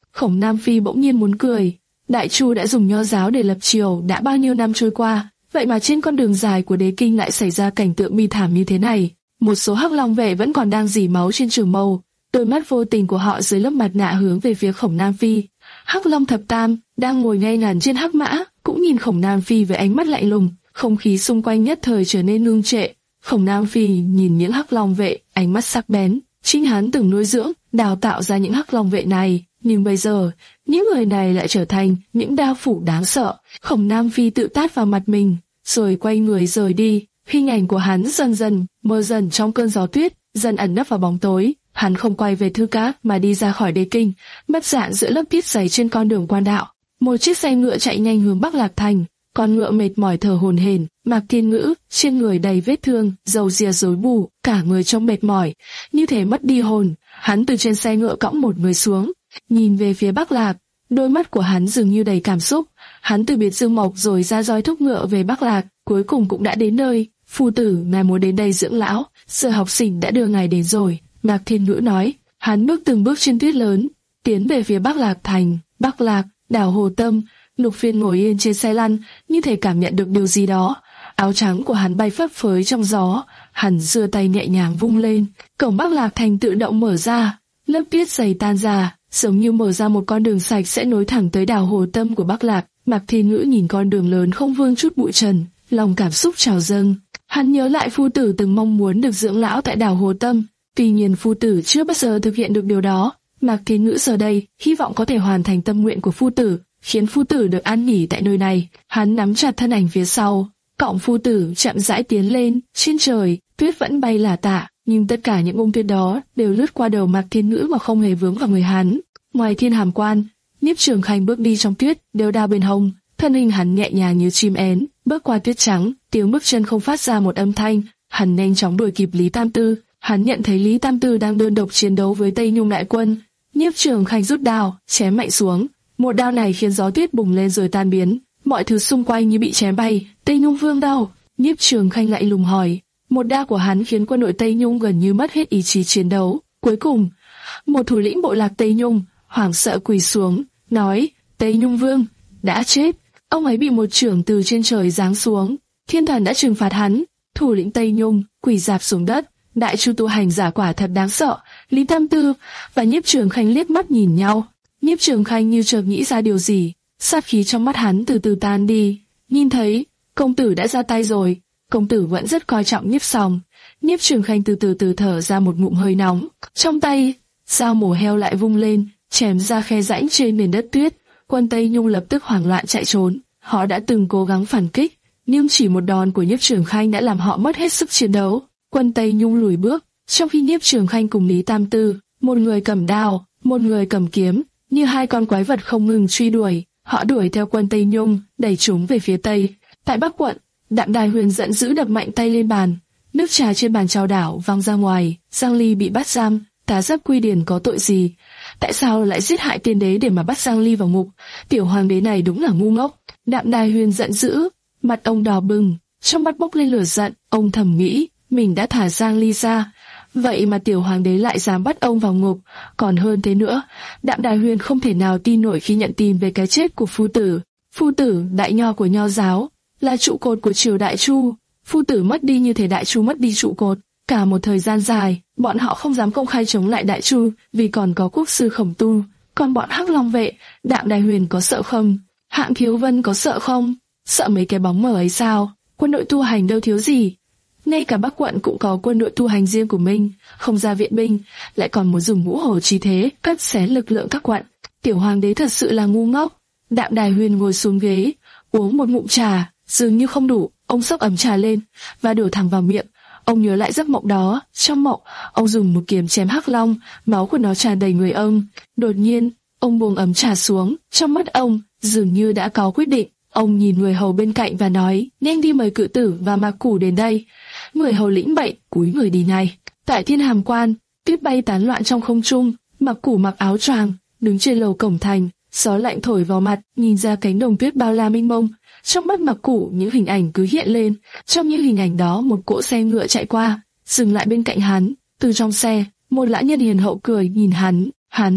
Khổng Nam Phi bỗng nhiên muốn cười. Đại Chu đã dùng nho giáo để lập triều đã bao nhiêu năm trôi qua, vậy mà trên con đường dài của đế kinh lại xảy ra cảnh tượng bi thảm như thế này. Một số Hắc Long vệ vẫn còn đang rỉ máu trên trường mâu, đôi mắt vô tình của họ dưới lớp mặt nạ hướng về phía Khổng Nam Phi. Hắc Long thập tam đang ngồi ngay ngắn trên hắc mã, cũng nhìn Khổng Nam Phi với ánh mắt lạnh lùng. Không khí xung quanh nhất thời trở nên ngưng trệ. Khổng Nam Phi nhìn những Hắc Long vệ, ánh mắt sắc bén. Chính hắn từng nuôi dưỡng, đào tạo ra những Hắc Long vệ này, nhưng bây giờ những người này lại trở thành những đao phủ đáng sợ. Khổng Nam Phi tự tát vào mặt mình, rồi quay người rời đi. Hình ảnh của hắn dần dần mờ dần trong cơn gió tuyết, dần ẩn nấp vào bóng tối. Hắn không quay về Thư Cát mà đi ra khỏi đế kinh, mất dạng giữa lớp tuyết dày trên con đường quan đạo. Một chiếc xe ngựa chạy nhanh hướng Bắc Lạc Thành, con ngựa mệt mỏi thở hổn hển. Mạc Thiên Ngữ trên người đầy vết thương, râu ria rối bù, cả người trông mệt mỏi, như thể mất đi hồn. Hắn từ trên xe ngựa cõng một người xuống, nhìn về phía Bắc Lạc, đôi mắt của hắn dường như đầy cảm xúc. Hắn từ biệt Dương Mộc rồi ra roi thúc ngựa về Bắc Lạc, cuối cùng cũng đã đến nơi. Phu tử ngài muốn đến đây dưỡng lão, giờ học sinh đã đưa ngài đến rồi. Mạc Thiên Ngữ nói. Hắn bước từng bước trên tuyết lớn, tiến về phía Bắc Lạc Thành. Bắc Lạc, đảo Hồ Tâm. Lục Phiên ngồi yên trên xe lăn, như thể cảm nhận được điều gì đó. Áo trắng của hắn bay phấp phới trong gió. Hắn giơ tay nhẹ nhàng vung lên, cổng Bắc Lạc Thành tự động mở ra. Lớp tuyết dày tan ra, giống như mở ra một con đường sạch sẽ nối thẳng tới đảo Hồ Tâm của Bắc Lạc. Mạc Thiên Ngữ nhìn con đường lớn không vương chút bụi trần, lòng cảm xúc trào dâng. Hắn nhớ lại phu tử từng mong muốn được dưỡng lão tại đảo Hồ Tâm, tuy nhiên phu tử chưa bao giờ thực hiện được điều đó. Mạc Thiên Ngữ giờ đây hy vọng có thể hoàn thành tâm nguyện của phu tử, khiến phu tử được an nghỉ tại nơi này. Hắn nắm chặt thân ảnh phía sau, cõng phu tử chậm rãi tiến lên. Trên trời tuyết vẫn bay lả tả, nhưng tất cả những bông tuyết đó đều lướt qua đầu Mạc Thiên Ngữ mà không hề vướng vào người hắn. Ngoài Thiên Hàm Quan, Nhiếp Trường Khanh bước đi trong tuyết, đều đao bên hông, thân hình hắn nhẹ nhàng như chim én, bước qua tuyết trắng, tiếng bước chân không phát ra một âm thanh. Hắn nhanh chóng đuổi kịp Lý Tam Tư. Hắn nhận thấy Lý Tam Tư đang đơn độc chiến đấu với Tây Nhung đại quân. Nhiếp Trường Khanh rút đao, chém mạnh xuống. Một đao này khiến gió tuyết bùng lên rồi tan biến, mọi thứ xung quanh như bị chém bay. Tây Nhung Vương đâu? Nhiếp Trường Khanh lại lùng hỏi. Một đao của hắn khiến quân đội Tây Nhung gần như mất hết ý chí chiến đấu. Cuối cùng, một thủ lĩnh bộ lạc Tây Nhung hoảng sợ quỳ xuống, nói: Tây Nhung Vương đã chết. Ông ấy bị một chưởng từ trên trời giáng xuống. Thiên thần đã trừng phạt hắn. Thủ lĩnh Tây Nhung quỳ rạp xuống đất. Đại Chu tu hành giả quả thật đáng sợ. Lý Tam Tư và Nhiếp Trường Khanh liếc mắt nhìn nhau. Nhiếp Trường Khanh như chợt nghĩ ra điều gì, sát khí trong mắt hắn từ từ tan đi. Nhìn thấy công tử đã ra tay rồi, công tử vẫn rất coi trọng Nhiếp Sòng. Nhiếp Trường Khanh từ từ từ thở ra một ngụm hơi nóng, trong tay dao mổ heo lại vung lên, chém ra khe rãnh trên nền đất tuyết. Quân Tây Nhung lập tức hoảng loạn chạy trốn. Họ đã từng cố gắng phản kích, nhưng chỉ một đòn của Nhiếp Trường Khanh đã làm họ mất hết sức chiến đấu. Quân Tây Nhung lùi bước, trong khi Nhiếp Trường Khanh cùng Lý Tam Tư, một người cầm đao, một người cầm kiếm, như hai con quái vật không ngừng truy đuổi. Họ đuổi theo quân Tây Nhung, đẩy chúng về phía tây. Tại Bắc quận, Đạm Đài Huyền giận dữ đập mạnh tay lên bàn, nước trà trên bàn trao đảo văng ra ngoài. Giang Ly bị bắt giam. Tá Giáp Quy Điển có tội gì? Tại sao lại giết hại tiên đế để mà bắt Giang Ly vào ngục? Tiểu hoàng đế này đúng là ngu ngốc. Đạm Đài Huyền giận dữ, mặt ông đỏ bừng, trong mắt bốc lên lửa giận. Ông thầm nghĩ, mình đã thả Giang Ly ra, vậy mà tiểu hoàng đế lại dám bắt ông vào ngục. Còn hơn thế nữa, Đạm Đài Huyền không thể nào tin nổi khi nhận tin về cái chết của phu tử. Phu tử, đại nho của nho giáo, là trụ cột của triều Đại Chu. Phu tử mất đi như thể Đại Chu mất đi trụ cột. Cả một thời gian dài, bọn họ không dám công khai chống lại Đại Chu, vì còn có quốc sư Khổng Tu. Còn bọn Hắc Long vệ, Đạm Đài Huyền có sợ không? Hạng Thiếu Vân có sợ không? Sợ mấy cái bóng mờ ấy sao? Quân đội tu hành đâu thiếu gì. Ngay cả Bắc quận cũng có quân đội tu hành riêng của mình, không ra viện binh, lại còn muốn dùng ngũ hổ chí thế cắt xé lực lượng các quận. Tiểu hoàng đế thật sự là ngu ngốc. Đạm Đài Huyền ngồi xuống ghế, uống một ngụm trà, dường như không đủ, ông xốc ấm trà lên và đổ thẳng vào miệng. Ông nhớ lại giấc mộng đó. Trong mộng, ông dùng một kiếm chém hắc long, máu của nó tràn đầy người ông. Đột nhiên, ông buông ấm trà xuống, trong mắt ông dường như đã có quyết định. Ông nhìn người hầu bên cạnh và nói: nhanh đi mời cự tử và Mạc Củ đến đây. Người hầu lĩnh mệnh, cúi người đi ngay. Tại Thiên Hàm Quan, tuyết bay tán loạn trong không trung. Mạc Củ mặc áo choàng, đứng trên lầu cổng thành, gió lạnh thổi vào mặt, nhìn ra cánh đồng tuyết bao la mênh mông. Trong mắt Mạc Củ những hình ảnh cứ hiện lên. Trong những hình ảnh đó, một cỗ xe ngựa chạy qua, dừng lại bên cạnh hắn. Từ trong xe, một lão nhân hiền hậu cười nhìn hắn. Hắn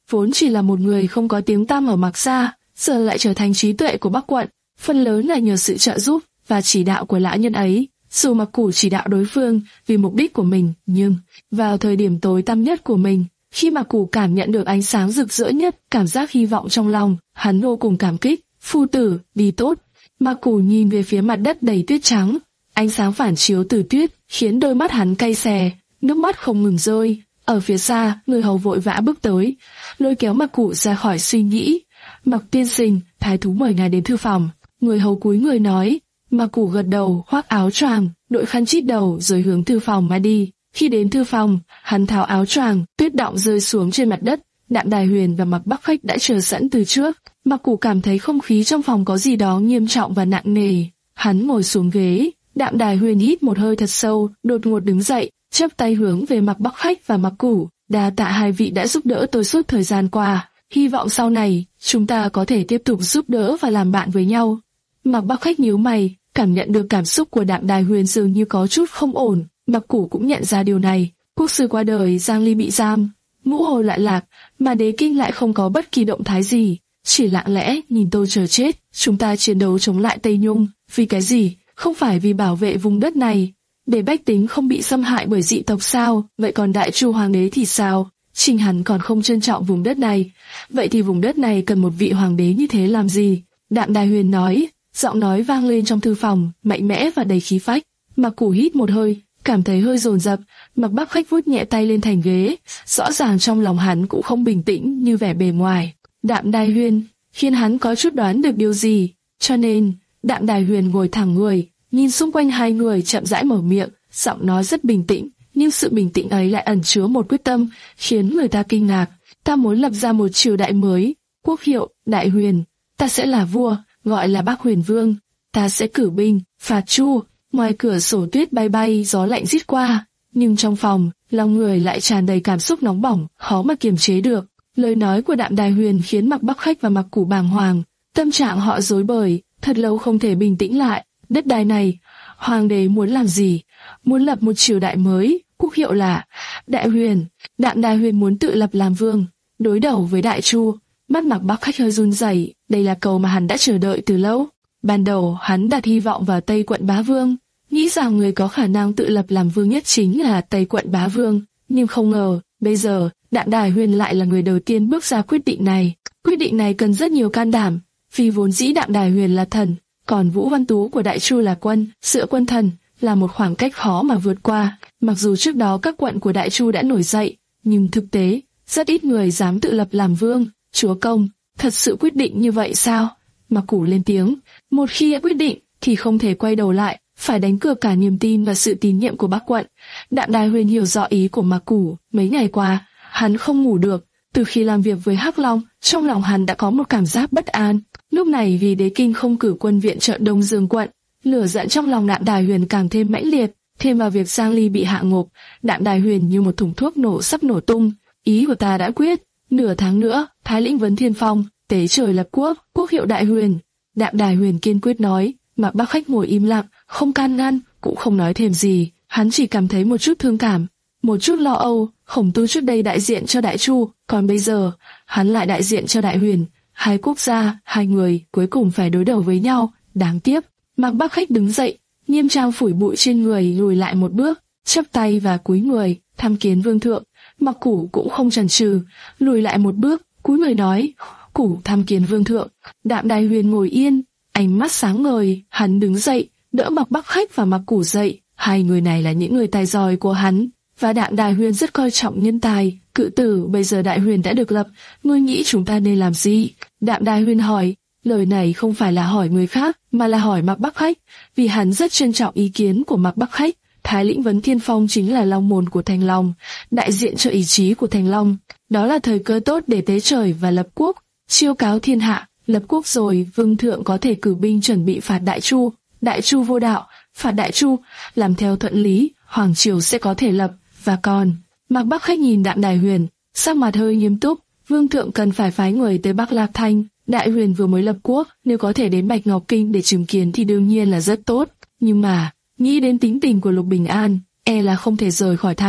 vốn chỉ là một người không có tiếng tăm ở Mạc Gia, giờ lại trở thành trí tuệ của Bắc quận, phần lớn là nhờ sự trợ giúp và chỉ đạo của lão nhân ấy. Dù Mặc Củ chỉ đạo đối phương vì mục đích của mình, nhưng vào thời điểm tối tăm nhất của mình, khi Mặc Củ cảm nhận được ánh sáng rực rỡ nhất, cảm giác hy vọng trong lòng, hắn vô cùng cảm kích. Phu tử, đi tốt. Mặc Củ nhìn về phía mặt đất đầy tuyết trắng, ánh sáng phản chiếu từ tuyết khiến đôi mắt hắn cay xè, nước mắt không ngừng rơi. Ở phía xa, người hầu vội vã bước tới, lôi kéo Mặc Củ ra khỏi suy nghĩ. Mặc tiên sinh, thái thú mời ngài đến thư phòng. Người hầu cúi người nói. Mặc Củ gật đầu, khoác áo choàng, đội khăn chít đầu rồi hướng thư phòng mà đi. Khi đến thư phòng, hắn tháo áo choàng, tuyết đọng rơi xuống trên mặt đất. Đạm Đài Huyền và Mặc Bắc Khách đã chờ sẵn từ trước. Mặc Củ cảm thấy không khí trong phòng có gì đó nghiêm trọng và nặng nề. Hắn ngồi xuống ghế. Đạm Đài Huyền hít một hơi thật sâu, đột ngột đứng dậy, chắp tay hướng về Mặc Bắc Khách và Mặc Củ. Đa tạ hai vị đã giúp đỡ tôi suốt thời gian qua. Hy vọng sau này chúng ta có thể tiếp tục giúp đỡ và làm bạn với nhau. Mặc Bắc Khách nhíu mày, cảm nhận được cảm xúc của Đạm Đài Huyền dường như có chút không ổn. Mặc Củ cũng nhận ra điều này. Quốc sư qua đời, Giang Ly bị giam, ngũ hồi lại lạc, mà Đế Kinh lại không có bất kỳ động thái gì, chỉ lặng lẽ nhìn tôi chờ chết. Chúng ta chiến đấu chống lại Tây Nhung, vì cái gì? Không phải vì bảo vệ vùng đất này, để bách tính không bị xâm hại bởi dị tộc sao? Vậy còn Đại Chu Hoàng đế thì sao? Trình hắn còn không trân trọng vùng đất này, vậy thì vùng đất này cần một vị hoàng đế như thế làm gì? Đạm Đài Huyền nói, giọng nói vang lên trong thư phòng, mạnh mẽ và đầy khí phách. Mặc Củ hít một hơi, cảm thấy hơi dồn dập. Mặc Bắc Khách vuốt nhẹ tay lên thành ghế, rõ ràng trong lòng hắn cũng không bình tĩnh như vẻ bề ngoài. Đạm Đài Huyền khiến hắn có chút đoán được điều gì, cho nên Đạm Đài Huyền ngồi thẳng người, nhìn xung quanh hai người, chậm rãi mở miệng, giọng nói rất bình tĩnh, nhưng sự bình tĩnh ấy lại ẩn chứa một quyết tâm khiến người ta kinh ngạc. Ta muốn lập ra một triều đại mới, quốc hiệu Đại Huyền, ta sẽ là vua, gọi là Bắc Huyền Vương, ta sẽ cử binh phạt Chu. Ngoài cửa sổ tuyết bay bay, gió lạnh rít qua, nhưng trong phòng, lòng người lại tràn đầy cảm xúc nóng bỏng, khó mà kiềm chế được. Lời nói của Đạm Đài Huyền khiến Mặc Bắc Khách và Mặc Củ bàng hoàng, tâm trạng họ rối bời, thật lâu không thể bình tĩnh lại. Đất đai này, hoàng đế muốn làm gì? Muốn lập một triều đại mới, quốc hiệu là Đại Huyền. Đạm Đài Huyền muốn tự lập làm vương, đối đầu với Đại Chu. Mắt Mặc Bắc Khách hơi run rẩy, đây là câu mà hắn đã chờ đợi từ lâu. Ban đầu hắn đặt hy vọng vào Tây Quận Bá Vương, nghĩ rằng người có khả năng tự lập làm vương nhất chính là Tây Quận Bá Vương, nhưng không ngờ, bây giờ, Đạm Đài Huyền lại là người đầu tiên bước ra quyết định này. Quyết định này cần rất nhiều can đảm, vì vốn dĩ Đạm Đài Huyền là thần, còn Vũ Văn Tú của Đại Chu là quân, giữa quân thần là một khoảng cách khó mà vượt qua. Mặc dù trước đó các quận của Đại Chu đã nổi dậy, nhưng thực tế, rất ít người dám tự lập làm vương. Chúa công, thật sự quyết định như vậy sao? Mặc Củ lên tiếng, một khi đã quyết định thì không thể quay đầu lại, phải đánh cược cả niềm tin và sự tín nhiệm của Bắc quận. Đạm Đài Huyền hiểu rõ ý của Mặc Củ. Mấy ngày qua, hắn không ngủ được. Từ khi làm việc với Hắc Long, trong lòng hắn đã có một cảm giác bất an. Lúc này vì Đế Kinh không cử quân viện trợ Đông Dương quận, lửa giận trong lòng Đạm Đài Huyền càng thêm mãnh liệt. Thêm vào việc Giang Ly bị hạ ngục, Đạm Đài Huyền như một thùng thuốc nổ sắp nổ tung. Ý của ta đã quyết, nửa tháng nữa, Thái lĩnh vấn thiên phong, tế trời lập quốc, quốc hiệu Đại Huyền. Đạm Đài Huyền kiên quyết nói. Mặc Bắc Khách ngồi im lặng, không can ngăn, cũng không nói thêm gì. Hắn chỉ cảm thấy một chút thương cảm, một chút lo âu. Khổng Tu trước đây đại diện cho Đại Chu, còn bây giờ hắn lại đại diện cho Đại Huyền. Hai quốc gia, hai người cuối cùng phải đối đầu với nhau. Đáng tiếc. Mặc Bắc Khách đứng dậy, nghiêm trang phủi bụi trên người, lùi lại một bước, chắp tay và cúi người tham kiến vương thượng. Mặc Củ cũng không chần chừ, lùi lại một bước, cúi người nói, Củ tham kiến vương thượng. Đạm Đài Huyền ngồi yên, ánh mắt sáng ngời. Hắn đứng dậy, đỡ Mặc Bắc Khách và Mặc Củ dậy. Hai người này là những người tài giỏi của hắn, và Đạm Đài Huyền rất coi trọng nhân tài. Cự tử, bây giờ Đại Huyền đã được lập, ngươi nghĩ chúng ta nên làm gì? Đạm Đài Huyền hỏi. Lời này không phải là hỏi người khác, mà là hỏi Mặc Bắc Khách, vì hắn rất trân trọng ý kiến của Mặc Bắc Khách. Thái lĩnh vấn thiên phong chính là long môn của Thành Long, đại diện cho ý chí của Thành Long. Đó là thời cơ tốt để tế trời và lập quốc, chiêu cáo thiên hạ. Lập quốc rồi, vương thượng có thể cử binh chuẩn bị phạt Đại Chu. Đại Chu vô đạo, phạt Đại Chu, làm theo thuận lý, hoàng triều sẽ có thể lập. Và còn, Mặc Bắc Khách nhìn Đạm Đài Huyền, sắc mặt hơi nghiêm túc. Vương thượng cần phải phái người tới Bắc Lạc Thanh. Đại Huyền vừa mới lập quốc, nếu có thể đến Bạch Ngọc Kinh để chứng kiến thì đương nhiên là rất tốt. Nhưng mà, nghĩ đến tính tình của Lục Bình An, e là không thể rời khỏi thành.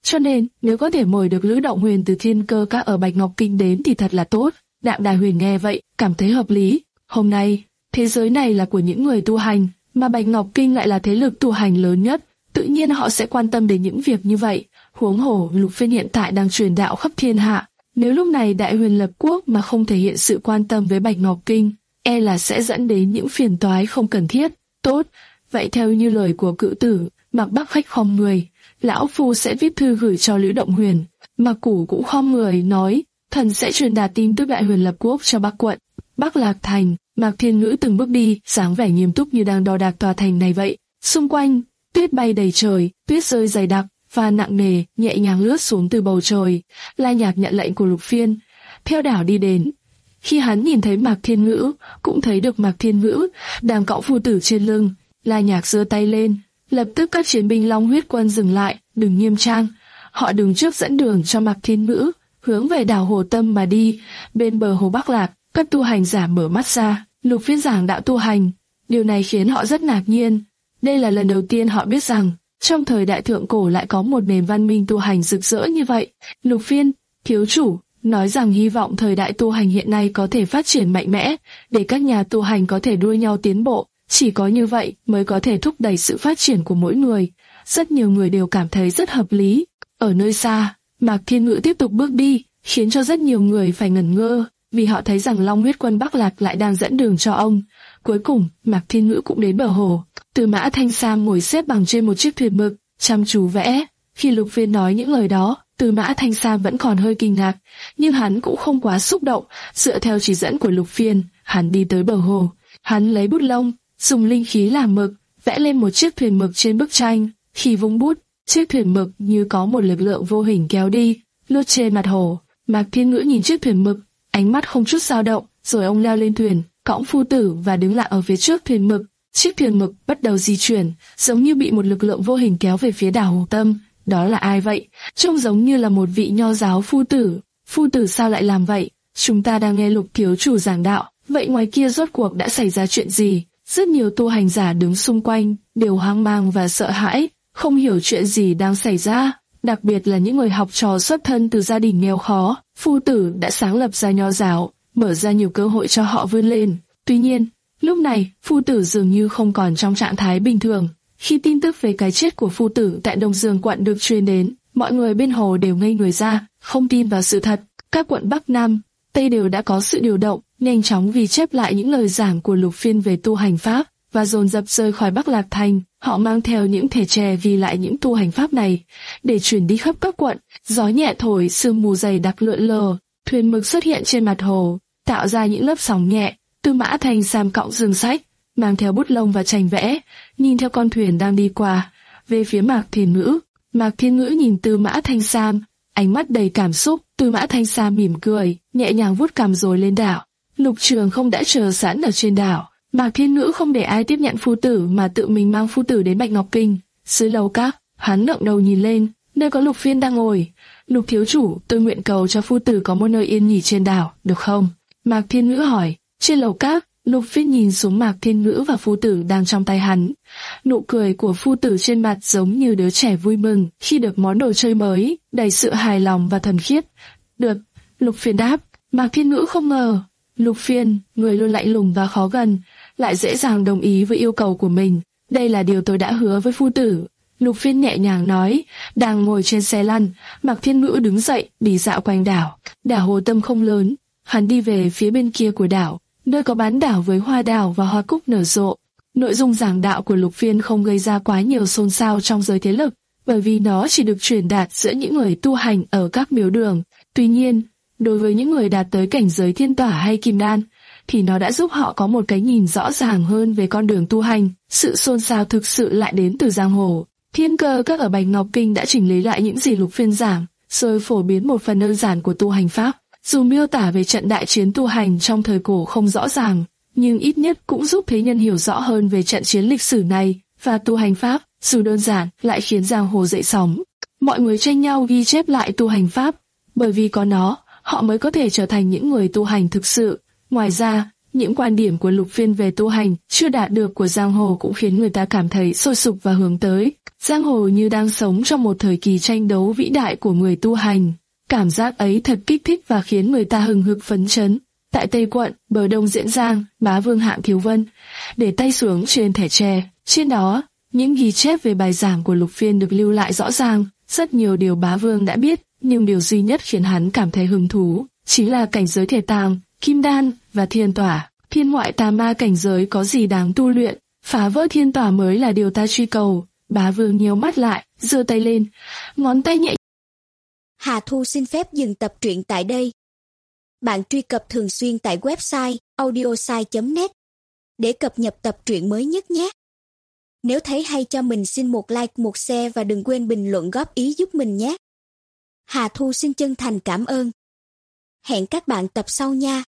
Cho nên, nếu có thể mời được Lữ Động Huyền từ Thiên Cơ Các ở Bạch Ngọc Kinh đến thì thật là tốt. Đạm Đài Huyền nghe vậy, cảm thấy hợp lý. Hôm nay, thế giới này là của những người tu hành, mà Bạch Ngọc Kinh lại là thế lực tu hành lớn nhất, tự nhiên họ sẽ quan tâm đến những việc như vậy. Huống hồ, Lục Phiên hiện tại đang truyền đạo khắp thiên hạ, nếu lúc này Đại Huyền lập quốc mà không thể hiện sự quan tâm với Bạch Ngọc Kinh, e là sẽ dẫn đến những phiền toái không cần thiết. Tốt, vậy theo như lời của cự tử, Mạc Bắc khách khom người, lão phu sẽ viết thư gửi cho Lữ Động Huyền. Mạc Củ cũng khom người nói, thần sẽ truyền đạt tin tức Đại Huyền lập quốc cho Bắc quận. Bắc Lạc Thành, Mạc Thiên Ngữ từng bước đi, dáng vẻ nghiêm túc như đang đo đạc tòa thành này vậy. Xung quanh, tuyết bay đầy trời, tuyết rơi dày đặc và nặng nề, nhẹ nhàng lướt xuống từ bầu trời. La Nhạc nhận lệnh của Lục Phiên, theo đảo đi đến. Khi hắn nhìn thấy Mạc Thiên Ngữ, cũng thấy được Mạc Thiên Ngữ đang cõng phu tử trên lưng. La Nhạc giơ tay lên, lập tức các chiến binh Long Huyết Quân dừng lại, đừng nghiêm trang. Họ đứng trước dẫn đường cho Mạc Thiên Ngữ, hướng về đảo Hồ Tâm mà đi. Bên bờ hồ Bắc Lạc, các tu hành giả mở mắt ra, Lục Phiên giảng đạo tu hành. Điều này khiến họ rất ngạc nhiên. Đây là lần đầu tiên họ biết rằng, trong thời đại thượng cổ lại có một nền văn minh tu hành rực rỡ như vậy. Lục Phiên, thiếu chủ, nói rằng hy vọng thời đại tu hành hiện nay có thể phát triển mạnh mẽ, để các nhà tu hành có thể đua nhau tiến bộ. Chỉ có như vậy mới có thể thúc đẩy sự phát triển của mỗi người. Rất nhiều người đều cảm thấy rất hợp lý. Ở nơi xa, Mạc Thiên Ngữ tiếp tục bước đi, khiến cho rất nhiều người phải ngẩn ngơ, vì họ thấy rằng Long Huyết Quân Bắc Lạc lại đang dẫn đường cho ông. Cuối cùng, Mạc Thiên Ngữ cũng đến bờ hồ. Từ Mã Thanh Sam ngồi xếp bằng trên một chiếc thuyền mực, chăm chú vẽ. Khi Lục Phiên nói những lời đó, Từ Mã Thanh Sam vẫn còn hơi kinh ngạc, nhưng hắn cũng không quá xúc động. Dựa theo chỉ dẫn của Lục Phiên, hắn đi tới bờ hồ. Hắn lấy bút lông, dùng linh khí làm mực, vẽ lên một chiếc thuyền mực trên bức tranh. Khi vung bút, chiếc thuyền mực như có một lực lượng vô hình kéo đi, lướt trên mặt hồ. Mạc Thiên Ngữ nhìn chiếc thuyền mực, ánh mắt không chút dao động, rồi ông leo lên thuyền, cõng phu tử và đứng lại ở phía trước thuyền mực. Chiếc thuyền mực bắt đầu di chuyển, giống như bị một lực lượng vô hình kéo về phía đảo Hồ Tâm. Đó là ai vậy? Trông giống như là một vị nho giáo phu tử. Phu tử sao lại làm vậy? Chúng ta đang nghe Lục thiếu chủ giảng đạo, vậy ngoài kia rốt cuộc đã xảy ra chuyện gì? Rất nhiều tu hành giả đứng xung quanh, đều hoang mang và sợ hãi, không hiểu chuyện gì đang xảy ra. Đặc biệt là những người học trò xuất thân từ gia đình nghèo khó, phu tử đã sáng lập ra nho giáo, mở ra nhiều cơ hội cho họ vươn lên. Tuy nhiên, lúc này, phu tử dường như không còn trong trạng thái bình thường. Khi tin tức về cái chết của phu tử tại Đông Dương quận được truyền đến, mọi người bên hồ đều ngây người ra, không tin vào sự thật. Các quận Bắc Nam, Tây đều đã có sự điều động, nhanh chóng ghi chép lại những lời giảng của Lục Phiên về tu hành pháp, và dồn dập rời khỏi Bắc Lạc Thành. Họ mang theo những thẻ tre ghi lại những tu hành pháp này, để chuyển đi khắp các quận. Gió nhẹ thổi, sương mù dày đặc lượn lờ, thuyền mực xuất hiện trên mặt hồ, tạo ra những lớp sóng nhẹ. Tư Mã Thanh Sam cõng giường sách, mang theo bút lông và tranh vẽ, nhìn theo con thuyền đang đi qua, về phía Mạc Thiên Ngữ. Mạc Thiên Ngữ nhìn Tư Mã Thanh Sam, ánh mắt đầy cảm xúc. Tư Mã Thanh Sam mỉm cười, nhẹ nhàng vuốt cằm rồi lên đảo. Lục Trường không đã chờ sẵn ở trên đảo. Mạc Thiên Ngữ không để ai tiếp nhận phu tử mà tự mình mang phu tử đến Bạch Ngọc Kinh. Dưới lầu các, hắn ngẩng đầu nhìn lên, nơi có Lục Phiên đang ngồi. Lục thiếu chủ, tôi nguyện cầu cho phu tử có một nơi yên nghỉ trên đảo, được không? Mạc Thiên Ngữ hỏi. Trên lầu các, Lục Phiên nhìn xuống Mạc Thiên Ngữ và phu tử đang trong tay hắn. Nụ cười của phu tử trên mặt giống như đứa trẻ vui mừng khi được món đồ chơi mới, đầy sự hài lòng và thuần khiết. Được, Lục Phiên đáp. Mạc Thiên Ngữ không ngờ, Lục Phiên, người luôn lạnh lùng và khó gần, lại dễ dàng đồng ý với yêu cầu của mình. Đây là điều tôi đã hứa với phu tử. Lục Phiên nhẹ nhàng nói. Đang ngồi trên xe lăn, Mạc Thiên Ngữ đứng dậy đi dạo quanh đảo. Đảo Hồ Tâm không lớn, hắn đi về phía bên kia của đảo, nơi có bán đảo với hoa đào và hoa cúc nở rộ. Nội dung giảng đạo của Lục Phiên không gây ra quá nhiều xôn xao trong giới thế lực, bởi vì nó chỉ được truyền đạt giữa những người tu hành ở các miếu đường. Tuy nhiên, đối với những người đạt tới cảnh giới thiên tỏa hay kim đan, thì nó đã giúp họ có một cái nhìn rõ ràng hơn về con đường tu hành. Sự xôn xao thực sự lại đến từ giang hồ. Thiên Cơ Các ở Bạch Ngọc Kinh đã chỉnh lý lại những gì Lục Phiên giảng, rồi phổ biến một phần đơn giản của tu hành pháp. Dù miêu tả về trận đại chiến tu hành trong thời cổ không rõ ràng, nhưng ít nhất cũng giúp thế nhân hiểu rõ hơn về trận chiến lịch sử này, và tu hành pháp, dù đơn giản, lại khiến giang hồ dậy sóng. Mọi người tranh nhau ghi chép lại tu hành pháp, bởi vì có nó, họ mới có thể trở thành những người tu hành thực sự. Ngoài ra, những quan điểm của Lục Phiên về tu hành chưa đạt được của Giang Hồ cũng khiến người ta cảm thấy sôi sục và hướng tới. Giang Hồ như đang sống trong một thời kỳ tranh đấu vĩ đại của người tu hành. Cảm giác ấy thật kích thích và khiến người ta hừng hực phấn chấn. Tại Tây Quận, bờ đông Diễn Giang, Bá Vương Hạng Thiếu Vân để tay xuống trên thẻ tre. Trên đó, những ghi chép về bài giảng của Lục Phiên được lưu lại rõ ràng. Rất nhiều điều Bá Vương đã biết, nhưng điều duy nhất khiến hắn cảm thấy hứng thú chính là cảnh giới thể tàng, kim đan và thiên tỏa. Thiên ngoại tà ma cảnh giới có gì đáng tu luyện, phá vỡ thiên tỏa mới là điều ta truy cầu. Bá Vương nhíu mắt lại, giơ tay lên, ngón tay nhẹ. Hà Thu xin phép dừng tập truyện tại đây. Bạn truy cập thường xuyên tại website audiosai chấm net để cập nhật tập truyện mới nhất nhé. Nếu thấy hay cho mình xin một like, một share và đừng quên bình luận góp ý giúp mình nhé. Hà Thu xin chân thành cảm ơn. Hẹn các bạn tập sau nha.